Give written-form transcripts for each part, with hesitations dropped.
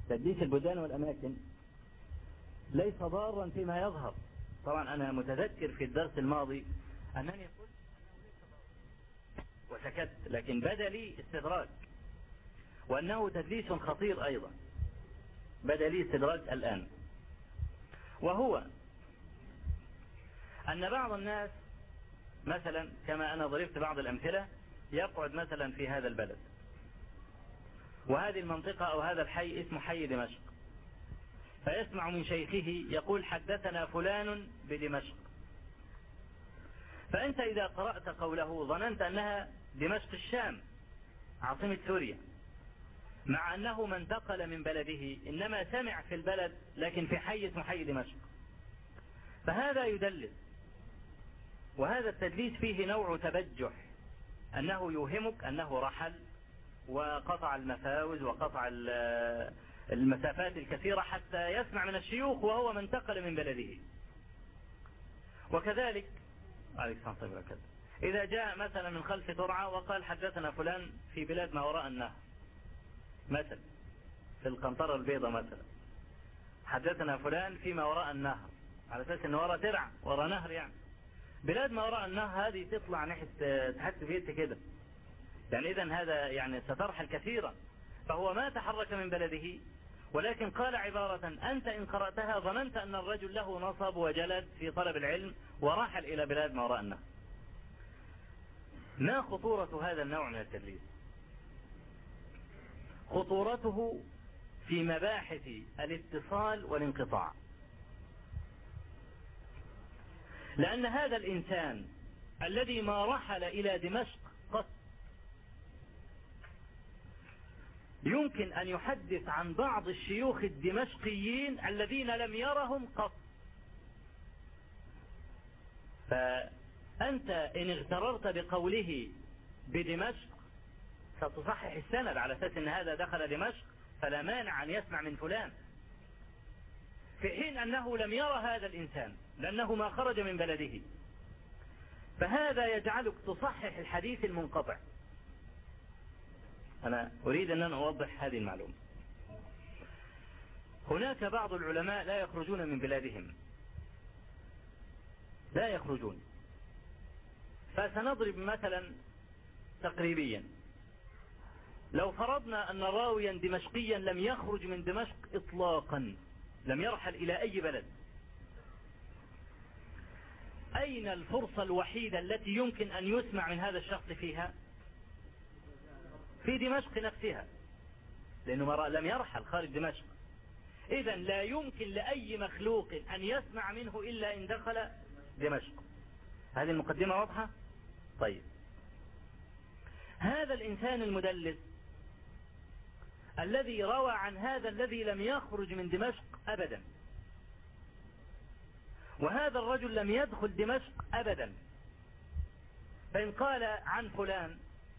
تدليس البلدان والأماكن ليس ضارا فيما يظهر. طبعا أنا متذكر في الدرس الماضي أنني قلت وسكت، لكن بدا لي استدراك، وأنه تدليس خطير أيضا بدا لي استدراك الآن، وهو أن بعض الناس مثلا كما أنا ضربت بعض الأمثلة يقعد مثلا في هذا البلد، وهذه المنطقة أو هذا الحي اسمه حي دمشق، فيسمع من شيخه يقول حدثنا فلان بدمشق، فأنت إذا قرأت قوله ظننت أنها دمشق الشام عاصمة سوريا، مع أنه من انتقل من بلده إنما سمع في البلد لكن في حي اسمه حي دمشق، فهذا يدلس. وهذا التدليس فيه نوع تبجح، أنه يوهمك أنه رحل وقطع المفاوز وقطع المسافات الكثيرة حتى يسمع من الشيوخ وهو من انتقل من بلده. وكذلك عليك السلام عليكم إذا جاء مثلا من خلف ترعة وقال حدثنا فلان في بلاد ما وراء النهر، مثلا في القنطرة البيضاء مثلا حدثنا فلان فيما وراء النهر، على أساس أنه وراء ترعة وراء نهر، يعني بلاد ما وراء النهر هذه تطلع ناحية تحت بيت كده، يعني إذن هذا يعني سترحل كثيرا، فهو ما تحرك من بلده، ولكن قال عبارة أنت إن قرأتها ظننت أن الرجل له نصب وجلد في طلب العلم ورحل إلى بلاد ما وراء النهر. ما خطورة هذا النوع من التدليس؟ خطورته في مباحث الاتصال والانقطاع، لأن هذا الإنسان الذي ما رحل إلى دمشق قط يمكن أن يحدث عن بعض الشيوخ الدمشقيين الذين لم يرهم قط، فأنت إن اغتررت بقوله بدمشق ستصحح السند على أساس أن هذا دخل دمشق فلا مانع أن يسمع من فلان، في حين أنه لم يرى هذا الإنسان لأنه ما خرج من بلده، فهذا يجعلك تصحح الحديث المنقطع. أنا أريد أن أوضح هذه المعلومة. هناك بعض العلماء لا يخرجون من بلادهم، لا يخرجون، فسنضرب مثلا تقريبيا، لو فرضنا أن راويا دمشقيا لم يخرج من دمشق إطلاقا، لم يرحل إلى أي بلد، أين الفرصة الوحيدة التي يمكن أن يسمع من هذا الشخص فيها؟ في دمشق نفسها، لأنه لم يرحل خارج دمشق. إذن لا يمكن لأي مخلوق أن يسمع منه إلا إن دخل دمشق. هذه المقدمة واضحة؟ طيب، هذا الإنسان المدلس الذي روى عن هذا الذي لم يخرج من دمشق أبدا، وهذا الرجل لم يدخل دمشق أبدا، فإن قال عن فلان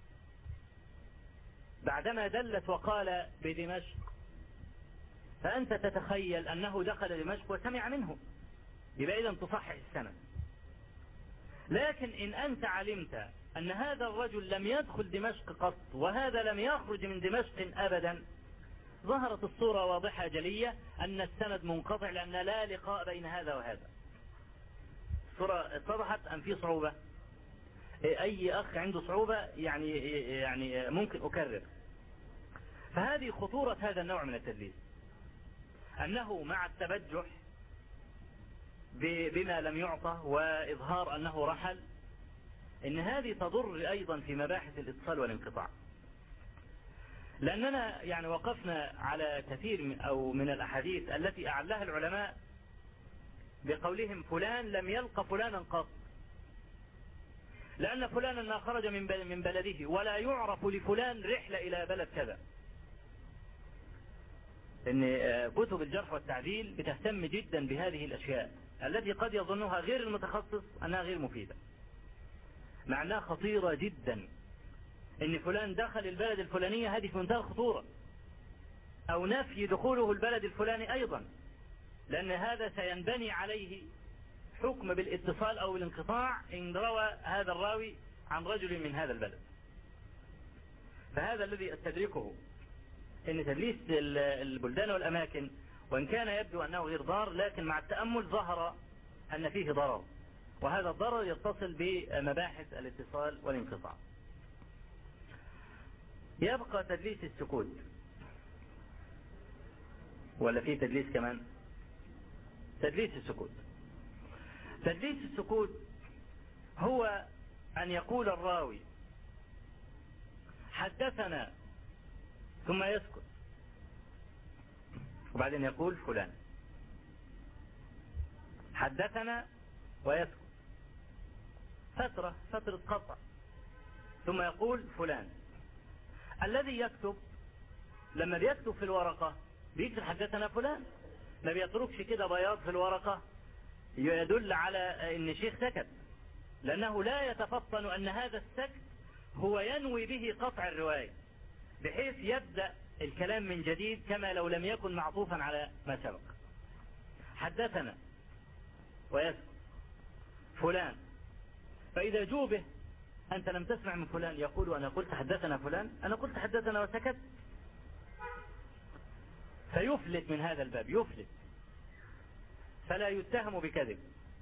بعدما دلت وقال بدمشق فأنت تتخيل أنه دخل دمشق وسمع منه، يبقى إذن تصحح السند. لكن إن أنت علمت أن هذا الرجل لم يدخل دمشق قط وهذا لم يخرج من دمشق أبدا، ظهرت الصورة واضحة جلية أن السند منقطع، لأن لا لقاء بين هذا وهذا. الصورة اتضحت أم في صعوبة؟ أي أخ عنده صعوبة يعني ممكن أكرر. فهذه خطورة هذا النوع من التدليس، أنه مع التبجح بما لم يعطى وإظهار أنه رحل، إن هذه تضر أيضا في مباحث الاتصال والانقطاع. لأننا يعني وقفنا على كثير من الأحاديث التي أعلها العلماء بقولهم فلان لم يلقى فلانا قط، لأن فلانا ما خرج من بلده ولا يعرف لفلان رحلة إلى بلد كذا. إن كتب الجرح والتعديل بتهتم جدا بهذه الأشياء التي قد يظنها غير المتخصص أنها غير مفيدة، مع أنها خطيرة جدا. إن فلان دخل البلد الفلانية هذه في منتهى الخطورة، أو نفي دخوله البلد الفلاني أيضا، لأن هذا سينبني عليه حكم بالاتصال أو الانقطاع إن روى هذا الراوي عن رجل من هذا البلد. فهذا الذي أستدركه، ان تدليس البلدان والاماكن وان كان يبدو انه غير ضار، لكن مع التأمل ظهر ان فيه ضرر، وهذا الضرر يتصل بمباحث الاتصال والانقطاع. يبقى تدليس السكوت، ولا في تدليس كمان؟ تدليس السكوت. تدليس السكوت هو أن يقول الراوي حدثنا ثم يسكت، وبعدين يقول فلان، حدثنا ويسكت فترة قطع، ثم يقول فلان. الذي يكتب لما بيكتب في الورقة بيكتب حدثنا فلان، ما بيتركش كده بياض في الورقة يدل على ان شيخ سكت، لانه لا يتفطن ان هذا السكت هو ينوي به قطع الرواية، بحيث يبدأ الكلام من جديد كما لو لم يكن معطوفا على ما سبق. حدثنا ويسكت فلان، فإذا جوبه أنت لم تسمع من فلان يقول أنا قلت حدثنا فلان، أنا قلت حدثنا وسكت، فيفلت من هذا الباب، يفلت فلا يتهم بكذب.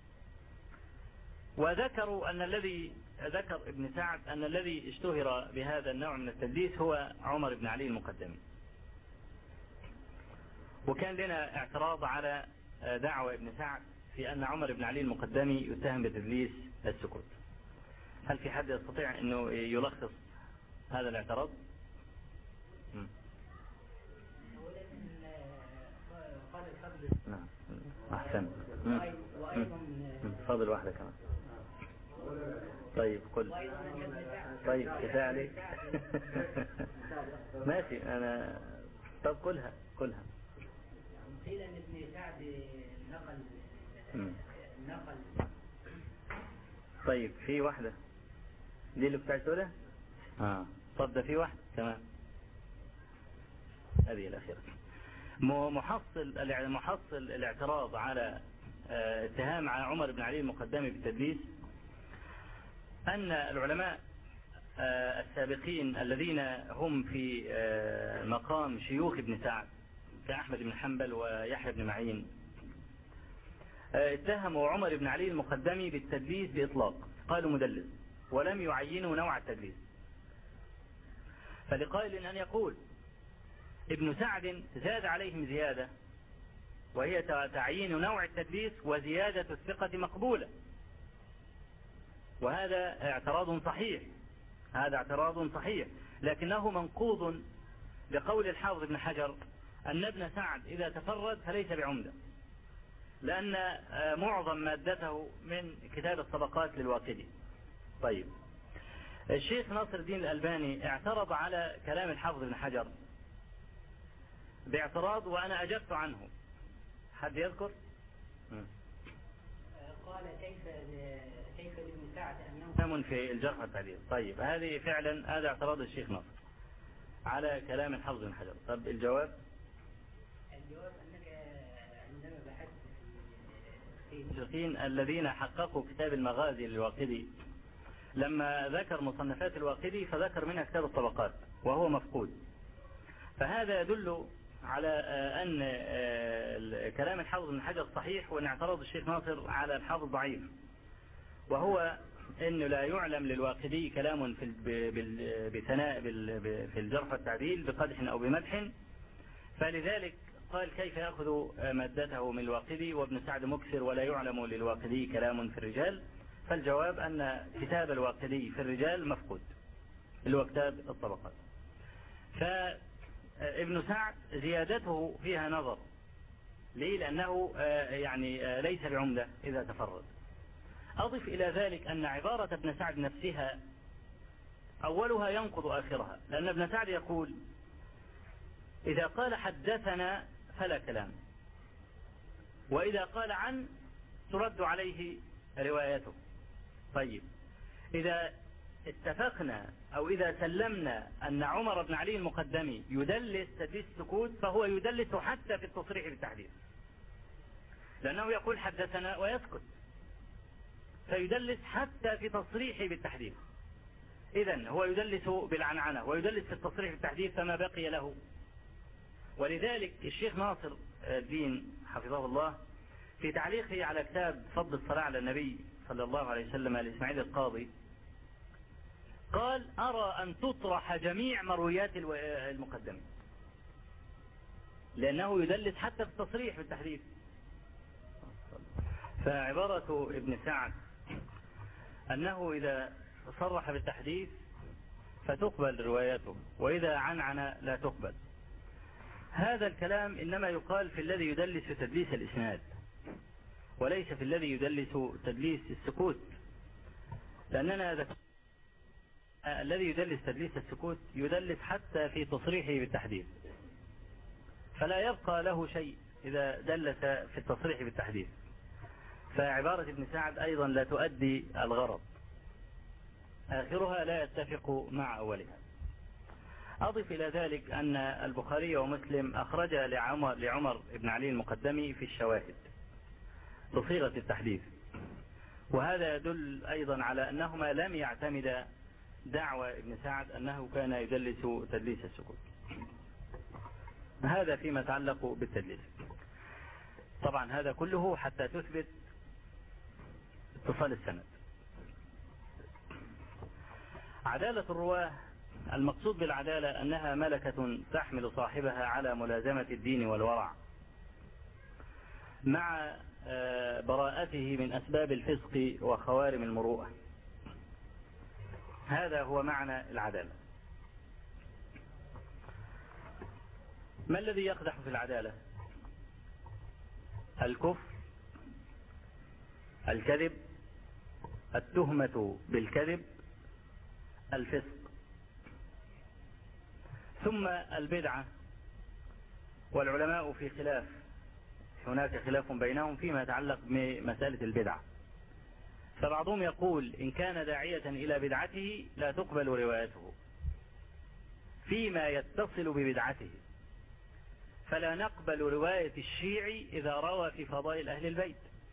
وذكروا أن الذي ذكر ابن سعد أن الذي اشتهر بهذا النوع من التدليس هو عمر بن علي المقدمي. وكان لنا اعتراض على دعوة ابن سعد في أن عمر بن علي المقدمي يتهم بتدليس السكوت. هل في حد يستطيع أنه يلخص هذا الاعتراض؟ نعم أحسن. فاضل واحدة كمان. طيب قل. طيب كفاية عليك. ماشي أنا. طب قلها. قيل أن ابن سعد نقل. طيب في واحدة دي اللي بتاعت تقولها؟ طب ده في واحدة كمان، هذه الأخيرة. محصل الاعتراض على اتهام على عمر بن علي المقدمي بالتدليس أن العلماء السابقين الذين هم في مقام شيوخ ابن سعد كأحمد بن حنبل ويحيى بن معين اتهموا عمر بن علي المقدمي بالتدليس بإطلاق، قالوا مدلس ولم يعينوا نوع التدليس. فلقائل أن يقول ابن سعد زاد عليهم زيادة، وهي تعيين نوع التدليس وزيادة الثقة مقبولة، وهذا اعتراض صحيح، لكنه منقوض بقول الحافظ ابن حجر أن ابن سعد إذا تفرد فليس بعمدة، لأن معظم مادته من كتاب الطبقات للواقدي. طيب الشيخ ناصر الدين الألباني اعترض على كلام الحافظ ابن حجر باعتراض وأنا أجبت عنه. حد يذكر؟ قال كيف لابن سعد أنه في الجرح والتعديل. طيب هذه فعلا هذا اعتراض الشيخ ناصر على كلام الحافظ بن حجر. طب الجواب أنك عندما بحثت في المشرقين الذين حققوا كتاب المغازي للواقدي، لما ذكر مصنفات الواقدي فذكر منها كتاب الطبقات وهو مفقود، فهذا يدل على أن كلام الحافظ بن حجر صحيح، وأن اعتراض الشيخ ناصر على الحافظ ضعيف، وهو أنه لا يعلم للواقدي كلام بثناء في الجرح والتعديل بقدح أو بمدح، فلذلك قال كيف يأخذ مادته من الواقدي وابن سعد مكثر ولا يعلم للواقدي كلام في الرجال. فالجواب أن كتاب الواقدي في الرجال مفقود اللي هو كتاب الطبقات. فابن سعد زيادته فيها نظر، ليه؟ لأنه يعني ليس بعمدة إذا تفرد. أضف إلى ذلك أن عبارة ابن سعد نفسها أولها ينقض آخرها، لأن ابن سعد يقول إذا قال حدثنا فلا كلام، وإذا قال عن ترد عليه روايته. طيب إذا اتفقنا أو إذا سلمنا أن عمر بن علي المقدمي يدلس تدليس السكوت، فهو يدلس حتى في التصريح بالتحديث، لأنه يقول حدثنا ويسكت، فيدلس حتى في تصريحه بالتحديث. إذن هو يدلس بالعنعنة ويدلس في التصريح بالتحديث، فما بقي له ولذلك الشيخ ناصر الدين حفظه الله في تعليقه على كتاب فضل الصلاة على النبي صلى الله عليه وسلم لإسماعيل القاضي قال أرى أن تطرح جميع مرويات المقدمين، لأنه يدلس حتى في التصريح بالتحديث. فعبارة ابن سعد أنه إذا صرح بالتحديث فتقبل روايته، وإذا عنعن لا تقبل. هذا الكلام إنما يقال في الذي يدلس تدليس الإسناد، وليس في الذي يدلس تدليس السكوت، لأننا الذي يدلس تدليس السكوت يدلس حتى في تصريحه بالتحديث، فلا يبقى له شيء إذا دلس في التصريح بالتحديث. فعبارة ابن سعد أيضا لا تؤدي الغرض، آخرها لا يتفق مع أولها. أضف إلى ذلك أن البخاري ومسلم أخرج لعمر بن علي المقدمي في الشواهد بصيغة التحديث، وهذا يدل أيضا على أنهما لم يعتمد دعوى ابن سعد أنه كان يدلس تدليس السكوت. هذا فيما يتعلق بالتدليس. طبعا هذا كله حتى تثبت اتصال السند. عدالة الرواه، المقصود بالعدالة أنها ملكة تحمل صاحبها على ملازمة الدين والورع مع براءته من أسباب الفسق وخوارم المروءة. هذا هو معنى العدالة. ما الذي يقدح في العدالة؟ الكفر، الكذب، التهمة بالكذب، الفسق، ثم البدعة. والعلماء في خلاف، هناك خلاف بينهم فيما يتعلق بمسألة البدعة. فبعضهم يقول إن كان داعية إلى بدعته لا تقبل روايته فيما يتصل ببدعته، فلا نقبل رواية الشيعي إذا روى في فضائل أهل البيت،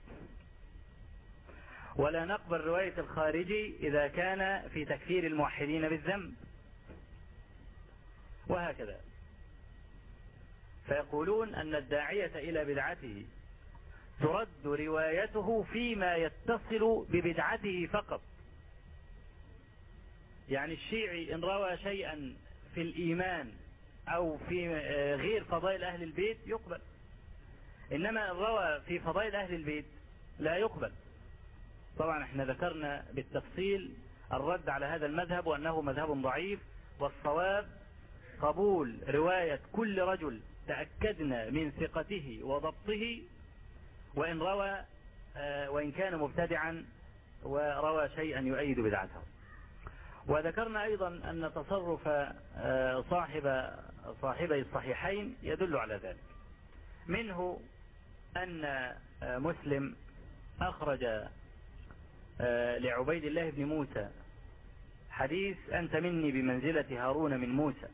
ولا نقبل رواية الخارجي إذا كان في تكفير الموحدين بالذنب، وهكذا. فيقولون أن الداعية إلى بدعته ترد روايته فيما يتصل ببدعته فقط. يعني الشيعي إن روى شيئا في الإيمان أو في غير فضائل أهل البيت يقبل، إنما إن روى في فضائل أهل البيت لا يقبل. طبعا احنا ذكرنا بالتفصيل الرد على هذا المذهب وأنه مذهب ضعيف، والصواب قبول رواية كل رجل تأكدنا من ثقته وضبطه وإن روى وإن كان مبتدعا وروى شيئا يؤيد بدعته. وذكرنا أيضا أن تصرف صاحبي الصحيحين يدل على ذلك. منه أن مسلم أخرج لعبيد الله بن موسى حديث أنت مني بمنزلة هارون من موسى،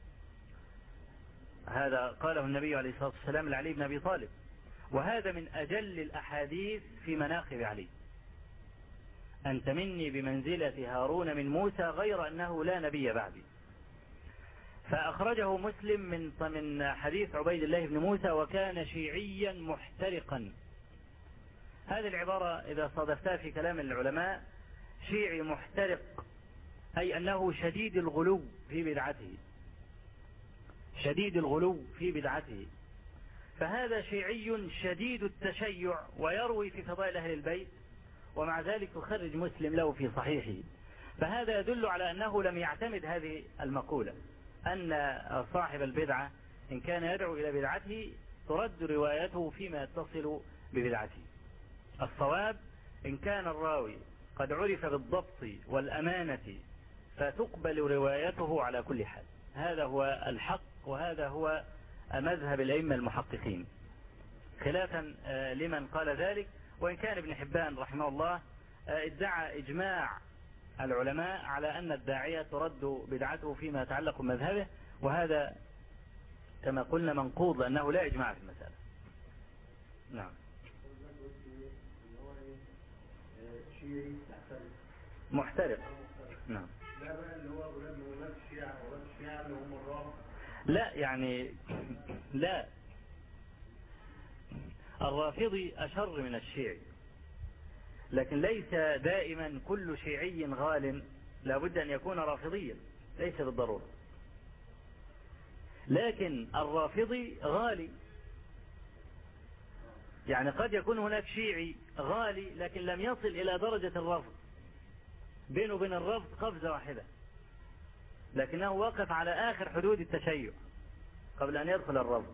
هذا قاله النبي عليه الصلاة والسلام لعلي بن أبي طالب، وهذا من أجل الأحاديث في مناقب علي. أنت مني بمنزلة هارون من موسى غير أنه لا نبي بعدي. فأخرجه مسلم من حديث عبيد الله بن موسى وكان شيعيا محترقا. هذه العبارة إذا صادفتها في كلام العلماء، شيعي محترق أي أنه شديد الغلو في بدعته، شديد الغلو في بدعته. فهذا شيعي شديد التشيع ويروي في فضائل أهل البيت، ومع ذلك يخرج مسلم له في صحيحه. فهذا يدل على أنه لم يعتمد هذه المقولة أن صاحب البدعة إن كان يدعو إلى بدعته ترد روايته فيما يتصل ببدعته. الصواب إن كان الراوي قد عرف بالضبط والأمانة فتقبل روايته على كل حال. هذا هو الحق، وهذا هو مذهب الأئمة المحققين، خلافا لمن قال ذلك. وإن كان ابن حبان رحمه الله ادعى إجماع العلماء على أن الداعية ترد بدعته فيما يتعلق بمذهبه، وهذا كما قلنا منقوض لأنه لا إجماع في المسألة. نعم. محترق. نعم. لا يعني لا، الرافضي أشر من الشيعي، لكن ليس دائما كل شيعي غال لابد أن يكون رافضيا، ليس بالضرورة، لكن الرافضي غالي، يعني قد يكون هناك شيعي غالي لكن لم يصل إلى درجة الرفض، بينه وبين الرفض قفزة واحدة، لكنه وقف على آخر حدود التشيع قبل أن يدخل الرفض.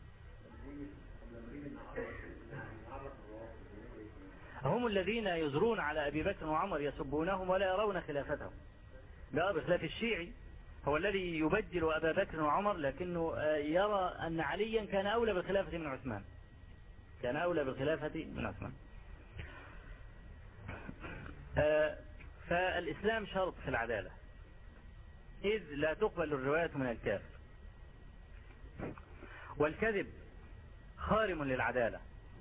هم الذين يزرون على أبي بكر وعمر يسبونهم ولا يرون خلافتهم، لا بخلاف الشيعي هو الذي يبجل أبا بكر وعمر لكنه يرى أن عليا كان أولى بالخلافة من عثمان، كان أولى بالخلافة من عثمان. فالإسلام شرط في العدالة، إذ لا تقبل الرواية من الكافر، والكذب خارم للعدالة،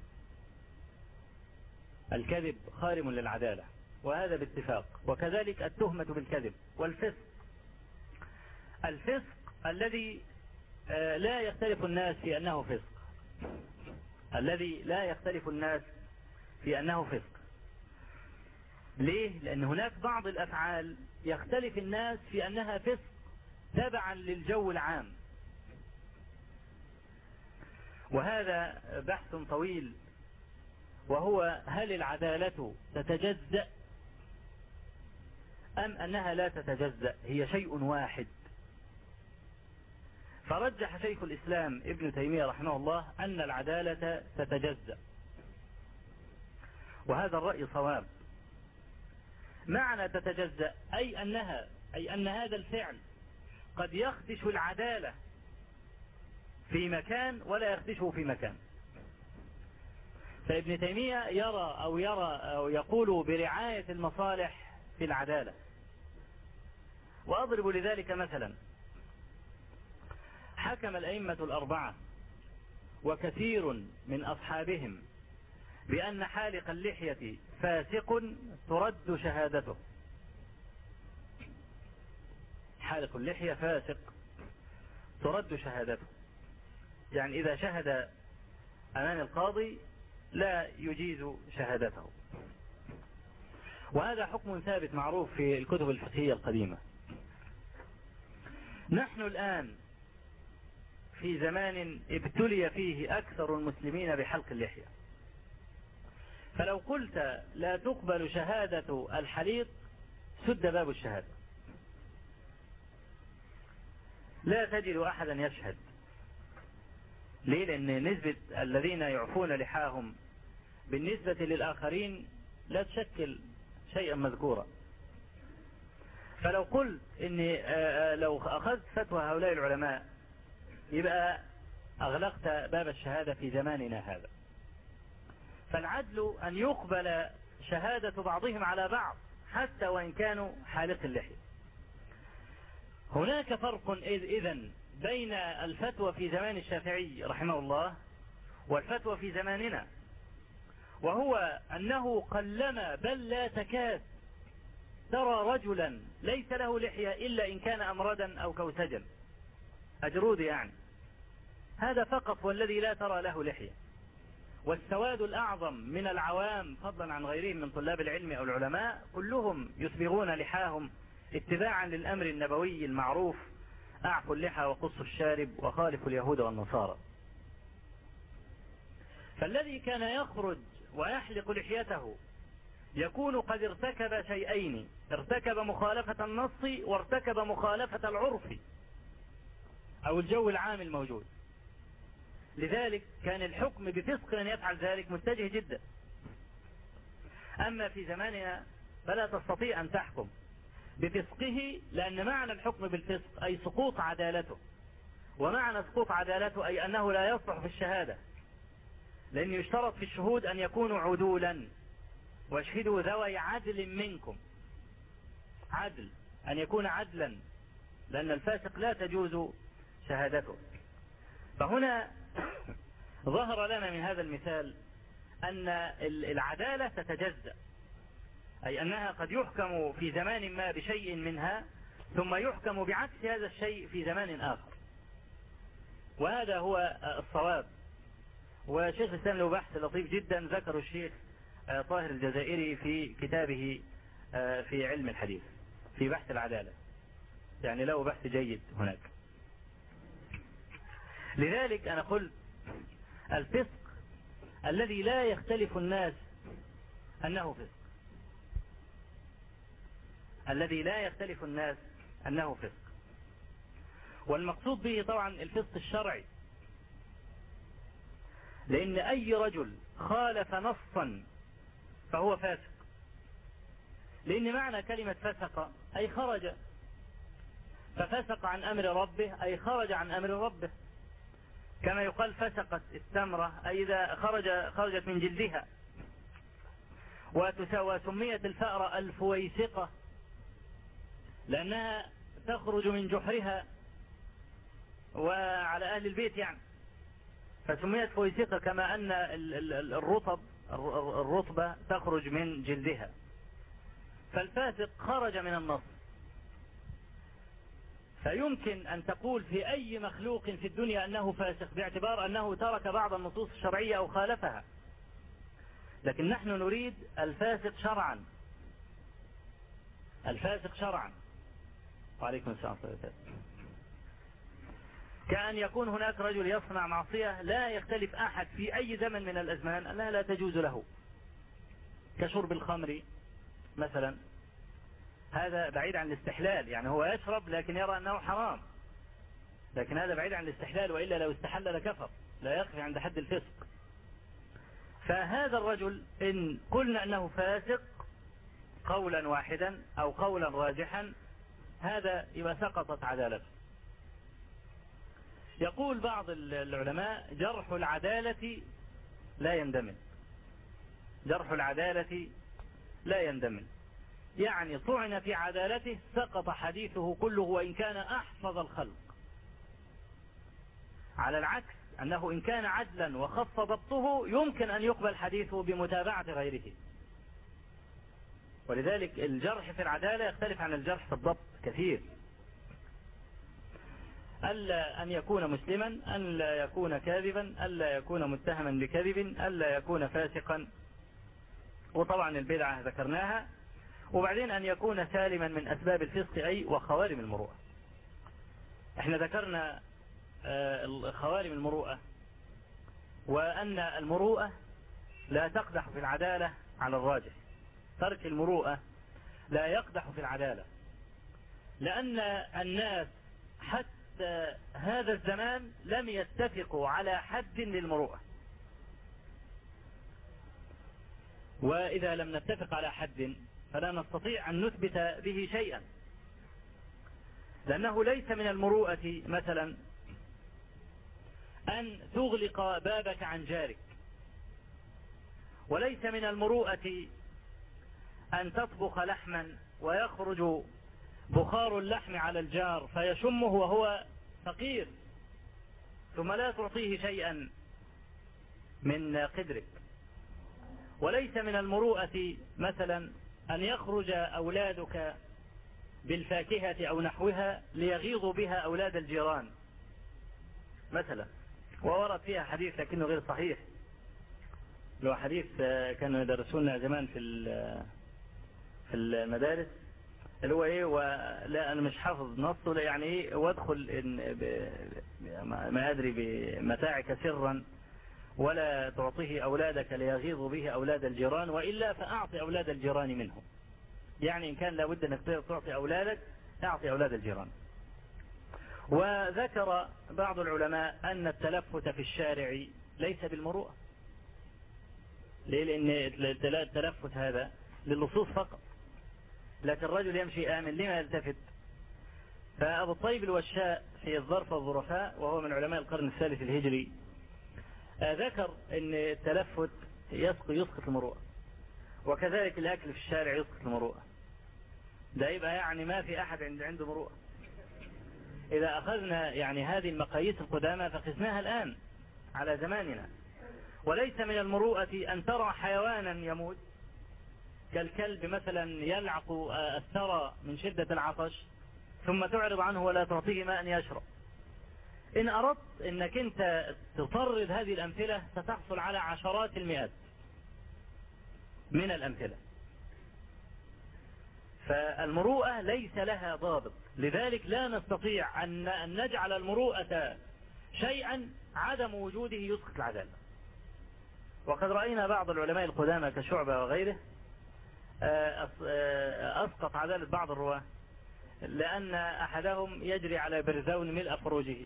الكذب خارم للعدالة وهذا باتفاق، وكذلك التهمة بالكذب والفسق، الفسق الذي لا يختلف الناس في أنه فسق، الذي لا يختلف الناس في أنه فسق. ليه؟ لأن هناك بعض الأفعال يختلف الناس في أنها فسق تبعا للجو العام، وهذا بحث طويل، وهو هل العدالة تتجزأ أم أنها لا تتجزأ، هي شيء واحد. فرجح شيخ الإسلام ابن تيمية رحمه الله أن العدالة تتجزأ، وهذا الرأي صواب. معنى تتجزأ أي أن هذا الفعل قد يخدش العدالة في مكان ولا يخدشه في مكان. فابن تيمية يرى أو يقول برعاية المصالح في العدالة. وأضرب لذلك مثلا، حكم الأئمة الأربعة وكثير من أصحابهم بأن حالق اللحية فاسق ترد شهادته، حالق اللحية فاسق ترد شهادته، يعني إذا شهد أمام القاضي لا يجيز شهادته، وهذا حكم ثابت معروف في الكتب الفقهية القديمة. نحن الآن في زمان ابتلي فيه أكثر المسلمين بحلق اللحية، فلو قلت لا تقبل شهادة الحليق سد باب الشهادة، لا تجد أحدا يشهد. ليه؟ لأن نسبة الذين يعفون لحاهم بالنسبة للآخرين لا تشكل شيئا مذكورا. فلو قلت إني لو أخذت فتوى هؤلاء العلماء يبقى أغلقت باب الشهادة في زماننا هذا. فالعدل أن يقبل شهادة بعضهم على بعض حتى وإن كانوا حالق اللحية. هناك فرق إذن بين الفتوى في زمان الشافعي رحمه الله والفتوى في زماننا، وهو أنه قلما بل لا تكاد ترى رجلا ليس له لحية إلا إن كان أمردا أو كوسجا أجرود، يعني هذا فقط والذي لا ترى له لحية. والسواد الأعظم من العوام فضلا عن غيرهم من طلاب العلم أو العلماء كلهم يسبغون لحاهم اتباعا للأمر النبوي المعروف: أعفوا اللحى وقصوا الشارب وخالفوا اليهود والنصارى. فالذي كان يخرج ويحلق لحيته يكون قد ارتكب شيئين: ارتكب مخالفة النص وارتكب مخالفة العرف أو الجو العام الموجود. لذلك كان الحكم بفسق من يفعل ذلك متجه جدا. أما في زماننا فلا تستطيع أن تحكم بفسقه، لأن معنى الحكم بالفسق أي سقوط عدالته، ومعنى سقوط عدالته أي أنه لا يصلح في الشهادة، لأن يشترط في الشهود أن يكونوا عدولا، واشهدوا ذوي عدل منكم، عدل أن يكون عدلا، لأن الفاسق لا تجوز شهادته. فهنا ظهر لنا من هذا المثال أن العدالة تتجزأ، أي أنها قد يحكم في زمان ما بشيء منها ثم يحكم بعكس هذا الشيء في زمان آخر. وهذا هو الصواب. وشيخ الإسلام له بحث لطيف جدا ذكره الشيخ طاهر الجزائري في كتابه في علم الحديث في بحث العدالة، يعني له بحث جيد هناك. لذلك أنا قلت الفسق الذي لا يختلف الناس أنه فسق، الذي لا يختلف الناس أنه فسق، والمقصود به طبعا الفسق الشرعي، لأن أي رجل خالف نصا فهو فاسق، لأن معنى كلمة فسق أي خرج، ففسق عن أمر ربه أي خرج عن أمر ربه، كما يقال فسقت التمرة أي إذا خرجت من جلدها. وسميت الفأرة الفويسقة لأنها تخرج من جحرها وعلى أهل البيت يعني، فسميت فويسقة كما أن الرطبة تخرج من جلدها. فالفاسق خرج من النص، فيمكن أن تقول في أي مخلوق في الدنيا أنه فاسق باعتبار أنه ترك بعض النصوص الشرعية أو خالفها، لكن نحن نريد الفاسق شرعا، الفاسق شرعا. وعليكم السلام ورحمة الله. كأن يكون هناك رجل يصنع معصية لا يختلف أحد في أي زمن من الأزمان أنها لا تجوز له، كشرب الخمر مثلا، هذا بعيد عن الاستحلال، يعني هو يشرب لكن يرى أنه حرام، لكن هذا بعيد عن الاستحلال، وإلا لو استحل لكفر، لا يقف عند حد الفسق. فهذا الرجل إن قلنا أنه فاسق قولا واحدا أو قولا راجحا، هذا يبقى سقطت عدالته. يقول بعض العلماء جرح العدالة لا يندمج، جرح العدالة لا يندمج، يعني طعن في عدالته سقط حديثه كله وإن كان أحفظ الخلق، على العكس أنه إن كان عدلا وخف ضبطه يمكن أن يقبل حديثه بمتابعة غيره. ولذلك الجرح في العدالة يختلف عن الجرح في الضبط كثير. ألا أن يكون مسلما، ألا يكون كاذبا، ألا يكون متهما بكذب، ألا يكون فاسقا، وطبعا البدعة ذكرناها، وبعدين أن يكون سالما من أسباب الفسق أي وخوارم المروءة. احنا ذكرنا خوارم المروءة، وأن المروءة لا تقدح في العدالة على الراجح، ترك المروءة لا يقدح في العدالة، لأن الناس حتى هذا الزمان لم يتفقوا على حد للمروءة، وإذا لم نتفق على حد فلا نستطيع أن نثبت به شيئا، لأنه ليس من المروءة مثلا أن تغلق بابك عن جارك، وليس من المروءة أن تطبخ لحما ويخرج بخار اللحم على الجار فيشمه وهو فقير ثم لا تعطيه شيئا من قدرك. وليس من المروءة مثلا أن يخرج أولادك بالفاكهة أو نحوها ليغيظوا بها أولاد الجيران مثلا، وورد فيها حديث لكنه غير صحيح، لو حديث كانوا يدرسونا زمان في المدارس، اللي هو ايه، ولا انا مش حافظ نصه، يعني ايه، وادخل ما ادري بمتاعك سرا ولا تعطيه اولادك ليغيظوا به اولاد الجيران، والا فاعطي اولاد الجيران منهم، يعني ان كان لابد انك تعطي اولادك اعطي اولاد الجيران. وذكر بعض العلماء ان التلفت في الشارع ليس بالمروءة. ليه؟ لان التلفت هذا للصوص فقط، لكن الرجل يمشي آمن لما يلتفت. فأبو الطيب الوشاء في الظرف والظرفاء وهو من علماء القرن الثالث الهجري ذكر ان التلفت يسقط المروءة، وكذلك الأكل في الشارع يسقط المروءة. ده يبقى يعني ما في أحد عنده مروءة. إذا أخذنا يعني هذه المقاييس القدامى فقسناها الآن على زماننا. وليس من المروءة أن ترى حيوانا يموت كالكلب مثلا يلعق الثرى من شدة العطش ثم تعرض عنه ولا تعطيه ماء يشرب. إن أردت أنك أنت تطرد هذه الأمثلة ستحصل على عشرات المئات من الأمثلة. فالمروءة ليس لها ضابط، لذلك لا نستطيع أن نجعل المروءة شيئا عدم وجوده يسقط العدالة. وقد رأينا بعض العلماء القدامى كشعبة وغيره أسقط عدالة بعض الرواة لأن أحدهم يجري على برزون ملء فروجه.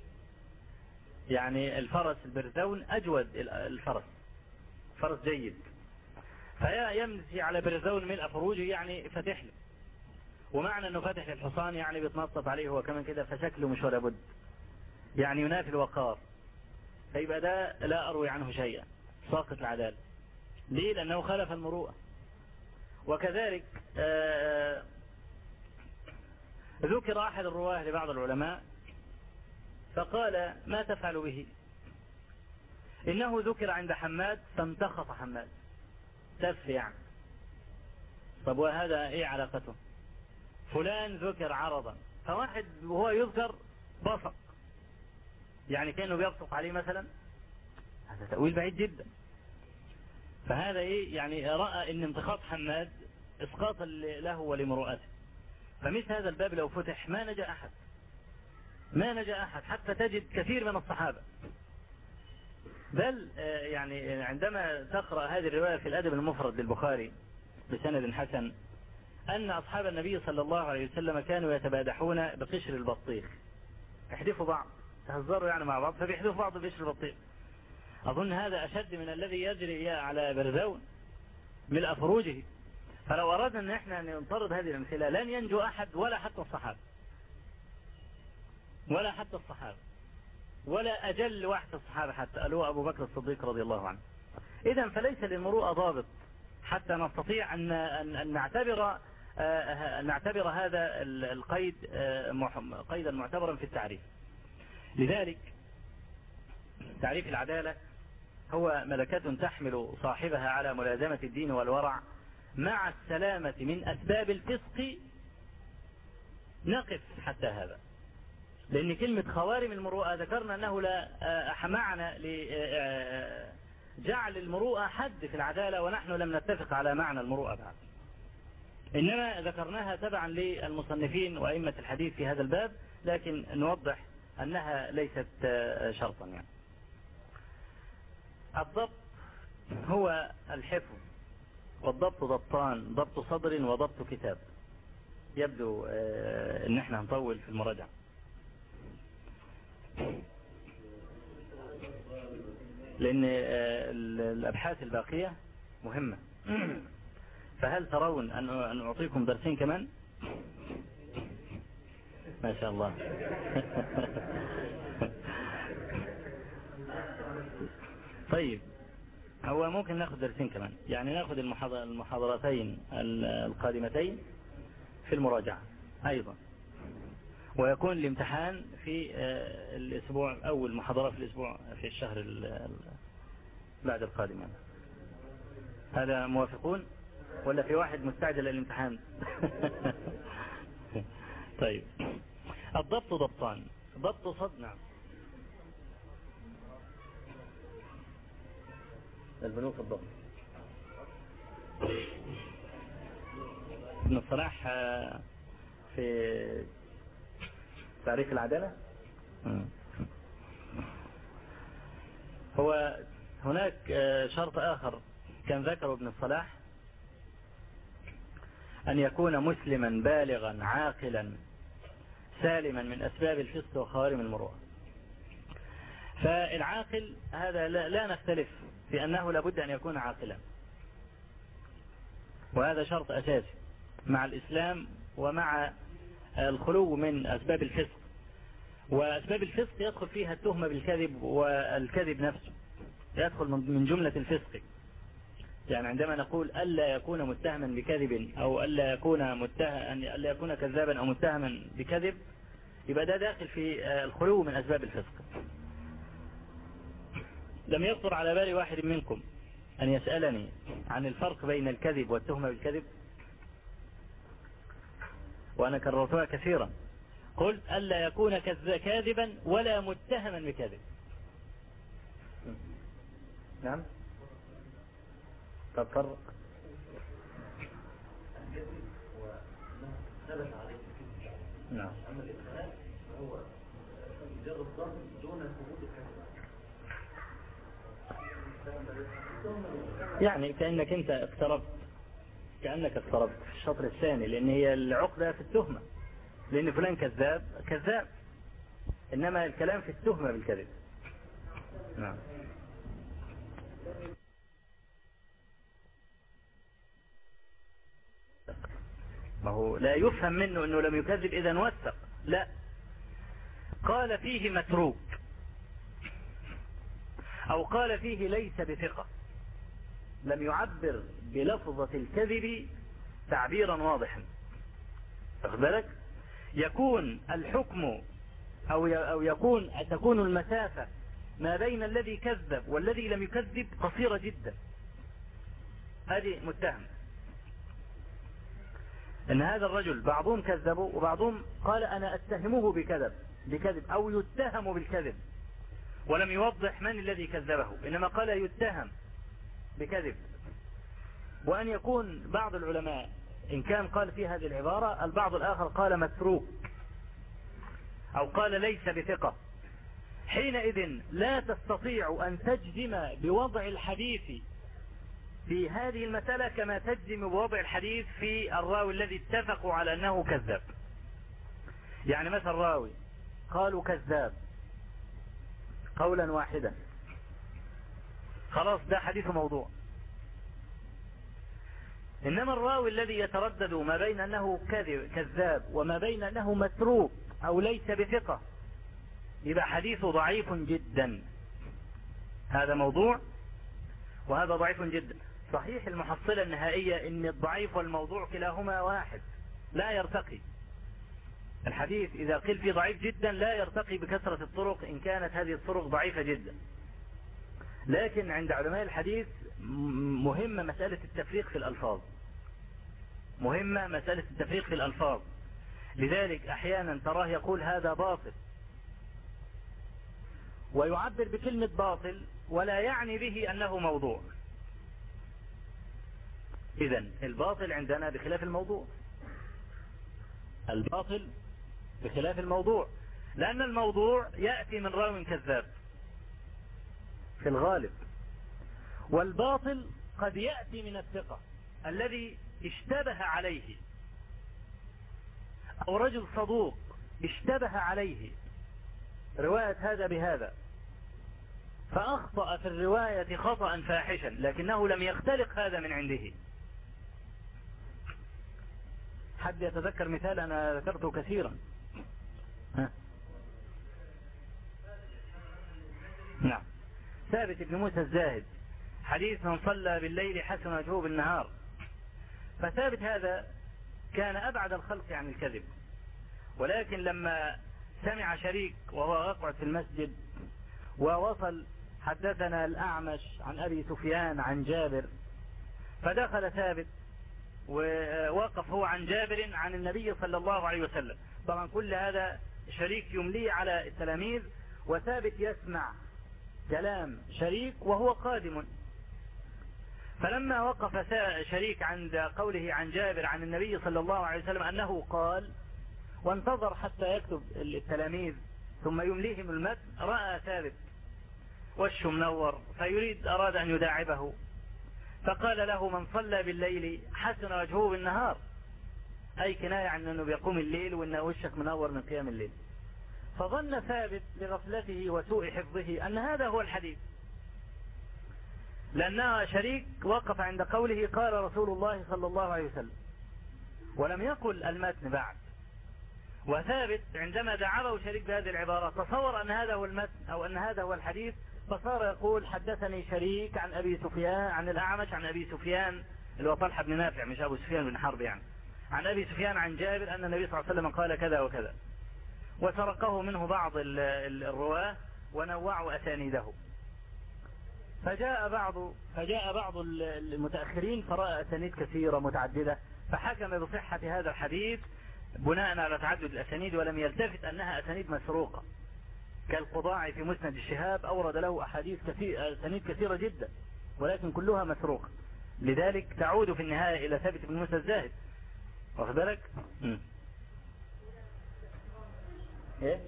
يعني الفرس البرزون أجود الفرس، فرس جيد، فيمشي على برزون ملء فروجه يعني فتح له، ومعنى أنه فتح للحصان يعني بيتنطط عليه هو كمان كده، فشكله مش ولا بد، يعني ينافي الوقار. فيبقى ده لا أروي عنه شيئا، ساقط العدالة. ليه؟ لأنه خالف المروءة. وكذلك ذكر أحد الرواه لبعض العلماء فقال ما تفعل به؟ إنه ذكر عند حماد فامتخط حماد، تف يعني. طب وهذا إيه علاقته؟ فلان ذكر عرضا، فواحد وهو يذكر بصق، يعني كأنه بيبصق عليه مثلا، هذا تأويل بعيد جدا. فهذا إيه؟ يعني رأى إن امتخاط حماد إسقاطا له ولمرؤته. فمثل هذا الباب لو فتح ما نجا أحد، ما نجا أحد، حتى تجد كثير من الصحابة. بل يعني عندما تقرأ هذه الرواية في الأدب المفرد للبخاري بسند حسن أن أصحاب النبي صلى الله عليه وسلم كانوا يتبادحون بقشر البطيخ، يحدفوا بعض، تهزروا يعني مع بعض، فبيحدفوا بعض بقشر البطيخ. أظن هذا أشد من الذي يجري على برزون ملء فروجه. فلو أردنا أن احنا ننطرد هذه الأمثلة لن ينجو أحد، ولا حتى الصحابة، ولا حتى الصحابة، ولا أجل واحد الصحابة حتى ألوه أبو بكر الصديق رضي الله عنه. إذن فليس للمروءة ضابط حتى نستطيع أن نعتبر هذا القيد قيدا معتبرا في التعريف. لذلك تعريف العدالة هو ملكة تحمل صاحبها على ملازمة الدين والورع مع السلامة من أسباب الفسق. نقف حتى هذا، لأن كلمة خوارم المروءة ذكرنا أنه لا معنى لجعل المروءة حد في العدالة، ونحن لم نتفق على معنى المروءة بعد، إنما ذكرناها تبعا للمصنفين وأئمة الحديث في هذا الباب، لكن نوضح أنها ليست شرطا. يعني الضبط هو الحفظ، والضبط ضبطان، ضبط صدر وضبط كتاب. يبدو ان احنا هنطول في المراجعة، لان الابحاث الباقية مهمة. فهل ترون ان اعطيكم درسين كمان؟ ما شاء الله. طيب، هو ممكن ناخذ درسين كمان، يعني ناخذ المحاضرتين القادمتين في المراجعة أيضا، ويكون الامتحان في الأسبوع، أول محاضرة في الأسبوع في الشهر بعد القادم. هذا موافقون ولا في واحد مستعجل للامتحان؟ طيب، الضبط ضبطان، ضبط صد. نعم، البنوك الضبط. ابن الصلاح في تعريف العدالة هو هناك شرط آخر كان ذكره ابن الصلاح، أن يكون مسلما بالغا عاقلا سالما من أسباب الفسق وخوارم المروءة. فالعاقل هذا لا نختلف في أنه لابد أن يكون عاقلا، وهذا شرط أساسي مع الإسلام ومع الخلو من أسباب الفسق. وأسباب الفسق يدخل فيها التهمة بالكذب، والكذب نفسه يدخل من جملة الفسق. يعني عندما نقول ألا يكون متهما بكذب، أو ألا يكون كذابا أو متهما بكذب، يبقى ده داخل في الخلو من أسباب الفسق. لم يخطر على بال واحد منكم أن يسألني عن الفرق بين الكذب والتهمة بالكذب؟ وأنا كررتها كثيرا، قلت ألا يكون كاذبا ولا متهما بكذب. نعم. طب فرق. نعم. أما الإدخال فهو مجرد ضرب دون ثبوت الكذب. يعني كأنك أنت اقتربت في الشطر الثاني، لأن هي العقدة في التهمة، لأن فلان كذاب، إنما الكلام في التهمة بالكذب. نعم. ما هو لا يفهم منه أنه لم يكذب إذا وثق، لا، قال فيه متروك أو قال فيه ليس بثقة، لم يعبر بلفظة الكذب تعبيرا واضحا. واخد بالك؟ يكون الحكم أو تكون المسافة ما بين الذي كذب والذي لم يكذب قصيرة جدا. هذه متهم ان هذا الرجل، بعضهم كذبوا وبعضهم قال انا اتهمه بكذب او يتهم بالكذب، ولم يوضح من الذي كذبه، انما قال يتهم بكذب. وان يكون بعض العلماء ان كان قال في هذه العبارة، البعض الاخر قال متروك او قال ليس بثقة. حينئذ لا تستطيع ان تجزم بوضع الحديث في هذه المسألة كما تجزم بوضع الحديث في الراوي الذي اتفقوا على أنه كذاب. يعني مثلا راوي قالوا كذاب قولا واحدا، خلاص ده حديث موضوع. إنما الراوي الذي يتردد ما بين أنه كذاب وما بين أنه متروك أو ليس بثقة، يبقى حديثه ضعيف جدا. هذا موضوع وهذا ضعيف جدا. صحيح المحصلة النهائية ان الضعيف والموضوع كلاهما واحد، لا يرتقي الحديث. اذا قيل فيه ضعيف جدا لا يرتقي بكثرة الطرق ان كانت هذه الطرق ضعيفة جدا. لكن عند علماء الحديث مهمة مسألة التفريق في الألفاظ. لذلك احيانا تراه يقول هذا باطل ويعبر بكلمة باطل ولا يعني به انه موضوع. إذن الباطل عندنا بخلاف الموضوع، لأن الموضوع يأتي من راو كذاب في الغالب، والباطل قد يأتي من الثقة الذي اشتبه عليه، أو رجل صدوق اشتبه عليه رواية هذا بهذا فأخطأ في الرواية خطأ فاحشا، لكنه لم يختلق هذا من عنده. حد يتذكر مثال أنا ذكرته كثيرا؟ نعم. ثابت بن موسى الزاهد، حديث من صلى بالليل حسن وجهه بالنهار. فثابت هذا كان أبعد الخلق عن الكذب، ولكن لما سمع شريك وهو يقعد في المسجد ووصل حدثنا الأعمش عن أبي سفيان عن جابر، فدخل ثابت ووقف هو عن جابر عن النبي صلى الله عليه وسلم. طبعا كل هذا شريك يملي على التلاميذ، وثابت يسمع كلام شريك وهو قادم. فلما وقف شريك عند قوله عن جابر عن النبي صلى الله عليه وسلم أنه قال، وانتظر حتى يكتب التلاميذ ثم يمليهم المتن، رأى ثابت وشه منور أراد أن يداعبه، فقال له من صلى بالليل حسن وجهه بالنهار، أي كناية عن أنه بيقوم الليل وأن وشك منور من قيام الليل. فظن ثابت لغفلته وسوء حفظه أن هذا هو الحديث، لأنها شريك وقف عند قوله قال رسول الله صلى الله عليه وسلم، ولم يقل المتن بعد. وثابت عندما دعبه شريك بهذه العبارة تصور أن هذا هو المتن أو أن هذا هو الحديث، فصار يقول حدثني شريك عن أبي سفيان عن الأعمش عن أبي سفيان اللي هو طلحة بن نافع مش أبو سفيان بن حرب، يعني عن أبي سفيان عن جابر أن النبي صلى الله عليه وسلم قال كذا وكذا، وسرقه منه بعض الرواة ونوعوا أسانيده. فجاء بعض المتأخرين فرأى أسانيد كثيرة متعددة، فحكم بصحة هذا الحديث بناء على تعدد الأسانيد ولم يلتفت أنها أسانيد مسروقة، كالقضاعي في مسند الشهاب أورد له أسانيد كثيرة جدا ولكن كلها مسروقة، لذلك تعود في النهاية إلى ثابت بن موسى الزاهد. واخد بالك؟ ايه؟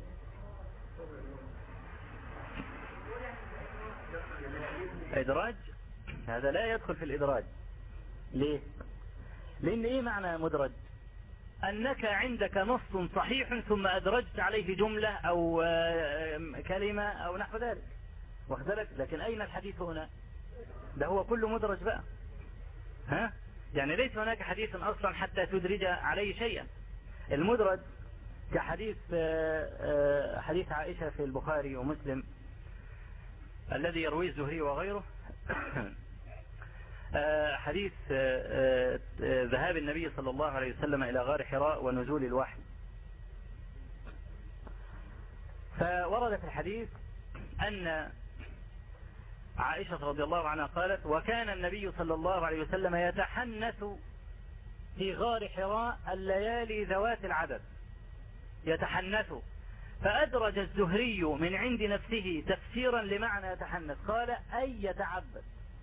إدراج هذا لا يدخل في الإدراج. ليه؟ لأن إيه معنى مدرج؟ أنك عندك نص صحيح ثم أدرجت عليه جملة أو كلمة أو نحو ذلك. واخد بالك؟ لكن أين الحديث هنا؟ ده هو كله مدرج بقى. ها؟ يعني ليس هناك حديث أصلا حتى تدرج عليه شيئا. المدرج كحديث حديث عائشة في البخاري ومسلم الذي يرويه الزهري وغيره حديث ذهاب النبي صلى الله عليه وسلم إلى غار حراء ونزول الوحي. فورد في الحديث أن عائشة رضي الله عنها قالت: وكان النبي صلى الله عليه وسلم يتحنث في غار حراء الليالي ذوات العدد، يتحنث. فأدرج الزهري من عند نفسه تفسيرا لمعنى يتحنث، قال: أي يتعبد.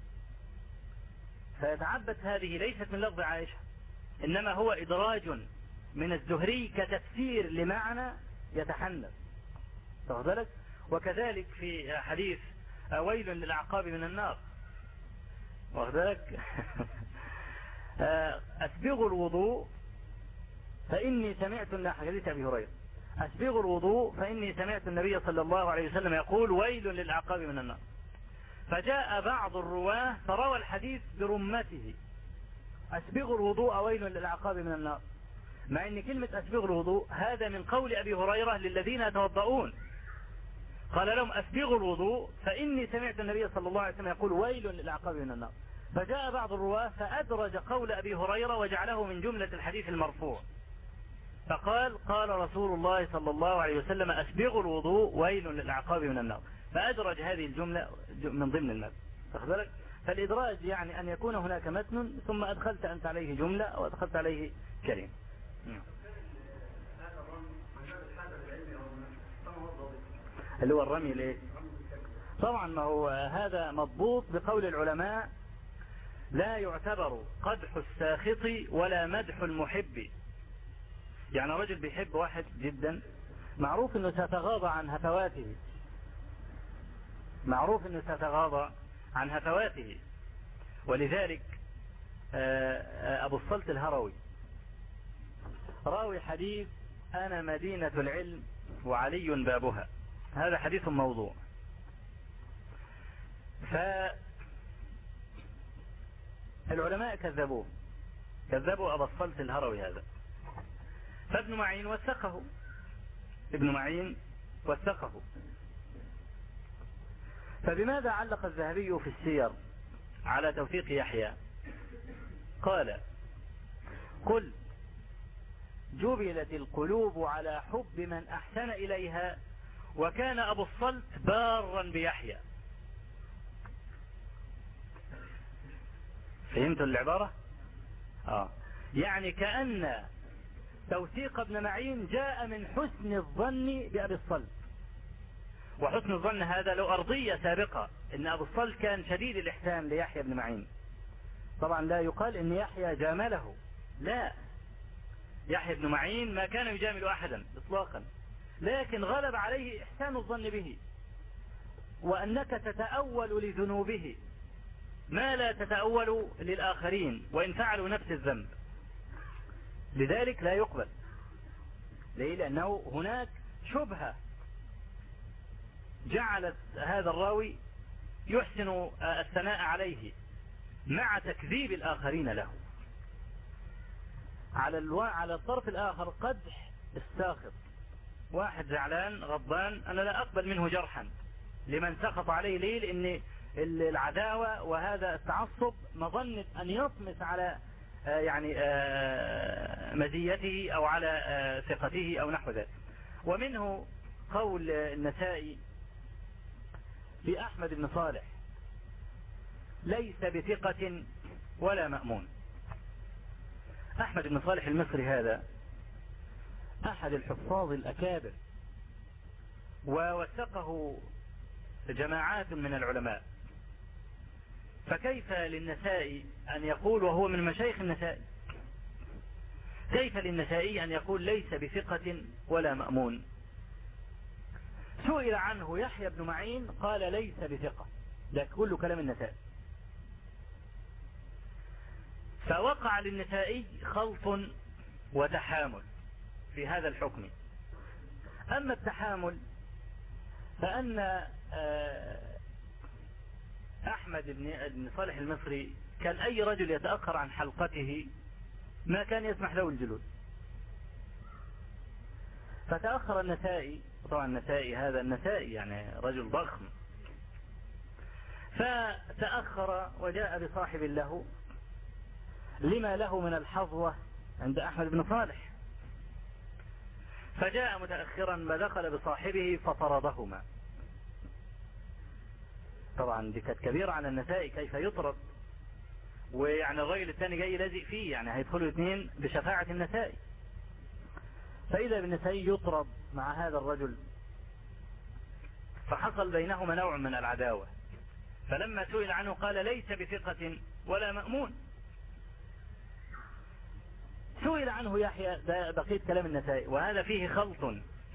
فيتعبد هذه ليست من لفظ عائشة، إنما هو إدراج من الزهري كتفسير لمعنى يتحنث. واخد بالك؟ وكذلك في حديث ويل للأعقاب من النار. واخد بالك؟ أسبغوا الوضوء فإني سمعت حديث أبي هريرة: أسبغوا الوضوء فإني سمعت النبي صلى الله عليه وسلم يقول: ويل للأعقاب من النار. فجاء بعض الرواه فروى الحديث برمته: أسبغوا الوضوء ويل للأعقاب من النار، مع أن كلمة أسبغوا الوضوء هذا من قول أبي هريرة للذين يتوضؤون، قال لهم: أسبغوا الوضوء فإني سمعت النبي صلى الله عليه وسلم يقول: ويل للأعقاب من النار. فجاء بعض الرواه فأدرج قول أبي هريرة وجعله من جملة الحديث المرفوع، فقال: قال رسول الله صلى الله عليه وسلم: أسبغوا الوضوء ويل للأعقاب من النار، فأدرج هذه الجملة من ضمن المتن. واخد بالك؟ فالإدراج يعني أن يكون هناك متن ثم أدخلت أنت عليه جملة أو أدخلت عليه كلمة. اللي هو الرمي ليه؟ طبعا ما هو هذا مضبوط بقول العلماء: لا يعتبر قدح الساخط ولا مدح المحب. يعني رجل بيحب واحد جدا، معروف انه سيتغاضى عن هفواته، معروف انه سيتغاضى عن هفواته. ولذلك ابو الصلت الهروي راوي حديث: انا مدينة العلم وعلي بابها. هذا حديث موضوع. فالعلماء كذبوا ابو الصلت الهروي هذا، فابن معين وثقه، ابن معين وثقه. فبماذا علق الذهبي في السير على توثيق يحيى؟ قال: قل جبلت القلوب على حب من أحسن إليها، وكان أبو الصلت بارا بيحيى. فهمتوا العبارة؟ يعني كأن توثيق ابن معين جاء من حسن الظن بأبي الصلت. وحسن الظن هذا له أرضية سابقة، إن أبو الصلت كان شديد الإحسان ليحيى بن معين. طبعا لا يقال إن يحيى جامله، لا، يحيى بن معين ما كان يجامل أحدا إطلاقا، لكن غلب عليه إحسان الظن به، وأنك تتأول لذنوبه ما لا تتأول للآخرين وإن فعلوا نفس الذنب. لذلك لا يقبل. ليه؟ لأنه هناك شبهة جعلت هذا الراوي يحسن الثناء عليه مع تكذيب الآخرين له. على الطرف الآخر قدح الساخط، واحد زعلان غضبان، أنا لا أقبل منه جرحا لمن سخط عليه. ليه؟ لأن العداوة وهذا التعصب مظنة أن يطمس على يعني مزيته أو على ثقته أو نحو ذلك. ومنه قول النسائي في أحمد بن صالح: ليس بثقة ولا مأمون. أحمد بن صالح المصري هذا أحد الحفاظ الأكابر، ووثقه جماعات من العلماء، فكيف للنسائي أن يقول وهو من مشايخ النسائي، كيف للنسائي أن يقول ليس بثقة ولا مأمون؟ سئل عنه يحيى بن معين قال ليس بثقة، ده كل كلام النسائي. فوقع للنسائي خلط وتحامل في هذا الحكم. أما التحامل فأن أحمد بن صالح المصري كان أي رجل يتأخر عن حلقته ما كان يسمح له الجلوس، فتأخر النسائي، طبعا النسائي هذا النسائي يعني رجل ضخم، فتأخر وجاء بصاحب له لما له من الحظوة عند أحمد بن صالح، فجاء متأخرا فدخل بصاحبه فطردهما. طبعا دي كانت كبيرة على النسائي، كيف يطرد ويعني الراجل الثاني جاي لازق فيه، يعني هيدخلوا اثنين بشفاعة النسائي، فإذا بالنسائي يطرد مع هذا الرجل، فحصل بينهما نوع من العداوة. فلما سئل عنه قال ليس بثقة ولا مأمون. سئل عنه يحيى، ده بقية كلام النسائي وهذا فيه خلط،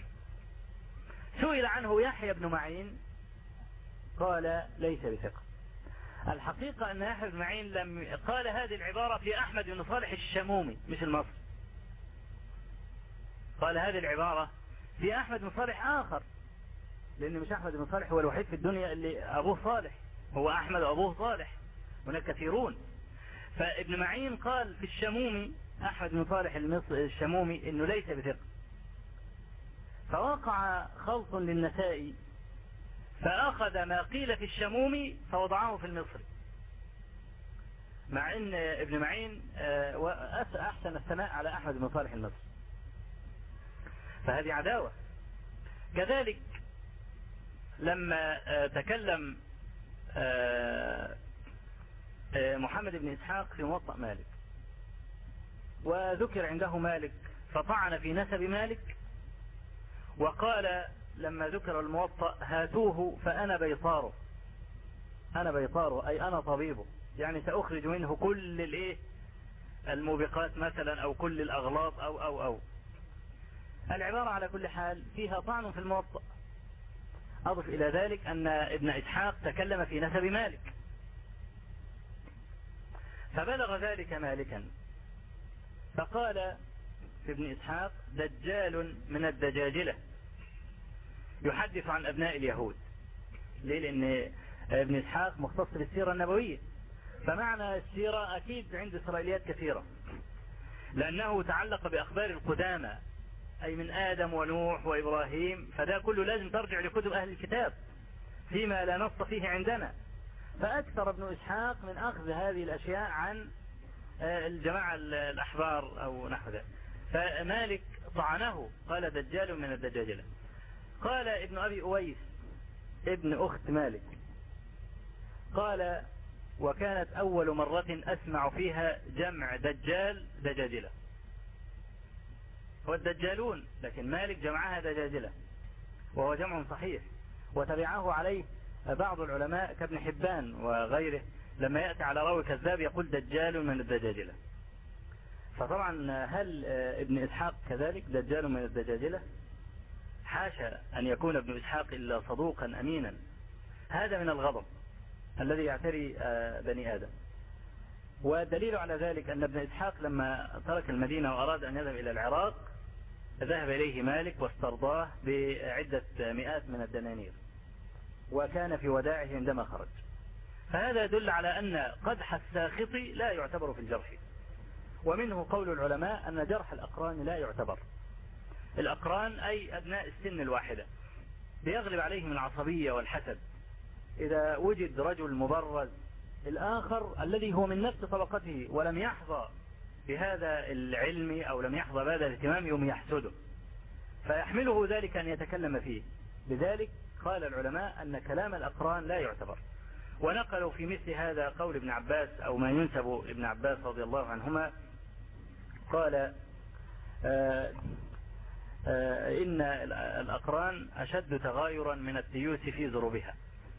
سئل عنه يحيى بن معين قال ليس بثقة. الحقيقة أن يحيى بن معين لم قال هذه العبارة في أحمد بن صالح الشمومي مش المصري، قال هذه العبارة في أحمد بن صالح آخر، لأن مش أحمد بن صالح هو الوحيد في الدنيا اللي أبوه صالح، هو أحمد وأبوه صالح، هناك كثيرون. فابن معين قال في الشمومي أحمد بن صالح الشمومي إنه ليس بثقة، فوقع خلط للنسائي فأخذ ما قيل في الشمومي فوضعه في المصري، مع ان ابن معين أحسن الثناء على أحمد بن صالح المصري، فهذه عداوة. كذلك لما تكلم محمد بن إسحاق في موطأ مالك وذكر عنده مالك فطعن في نسب مالك، وقال لما ذكر الموطأ هاتوه فأنا بيطاره، أنا بيطاره أي أنا طبيبه، يعني سأخرج منه كل الايه الموبقات مثلا أو كل الأغلاط أو العبارة على كل حال فيها طعن في الموطأ. أضف إلى ذلك أن ابن إسحاق تكلم في نسب مالك، فبلغ ذلك مالكا فقال في ابن إسحاق دجال من الدجاجلة يحدث عن أبناء اليهود. ليه؟ لأن ابن إسحاق مختص بالسيرة النبوية، فمعنى السيرة أكيد عند إسرائيليات كثيرة، لأنه تعلق بأخبار القدامى أي من آدم ونوح وإبراهيم، فده كله لازم ترجع لكتب أهل الكتاب فيما لا نص فيه عندنا. فأكثر ابن إسحاق من أخذ هذه الأشياء عن الجماعة الأحبار أو نحو ذلك. فمالك طعنه قال دجال من الدجاجلة. قال ابن أبي أويس ابن أخت مالك قال وكانت أول مرة أسمع فيها جمع دجال دجاجلة، هو الدجالون، لكن مالك جمعها دجاجلة وهو جمع صحيح، وتبعه عليه بعض العلماء كابن حبان وغيره لما يأتي على راوي كذاب يقول دجال من الدجاجلة. فطبعا هل ابن إسحاق كذلك دجال من الدجاجلة؟ حاشا أن يكون ابن إسحاق إلا صدوقا أمينا. هذا من الغضب الذي يعتري بني آدم. والدليل على ذلك أن ابن إسحاق لما ترك المدينة وأراد أن يذهب إلى العراق ذهب إليه مالك واسترضاه بعدة مئات من الدنانير، وكان في وداعه عندما خرج. فهذا يدل على أن قدح الساخط لا يعتبر في الجرح، ومنه قول العلماء أن جرح الأقران لا يعتبر. الأقران أي أبناء السن الواحدة بيغلب عليهم العصبية والحسد. إذا وجد رجل مبرز الآخر الذي هو من نفس طبقته ولم يحظى بهذا العلم أو لم يحظى بهذا الاهتمام يوم يحسده، فيحمله ذلك أن يتكلم فيه. لذلك قال العلماء أن كلام الأقران لا يعتبر. ونقلوا في مثل هذا قول ابن عباس أو ما ينسب ابن عباس رضي الله عنهما، قال إن الأقران أشد تغايرا من التيوس في ضروبها.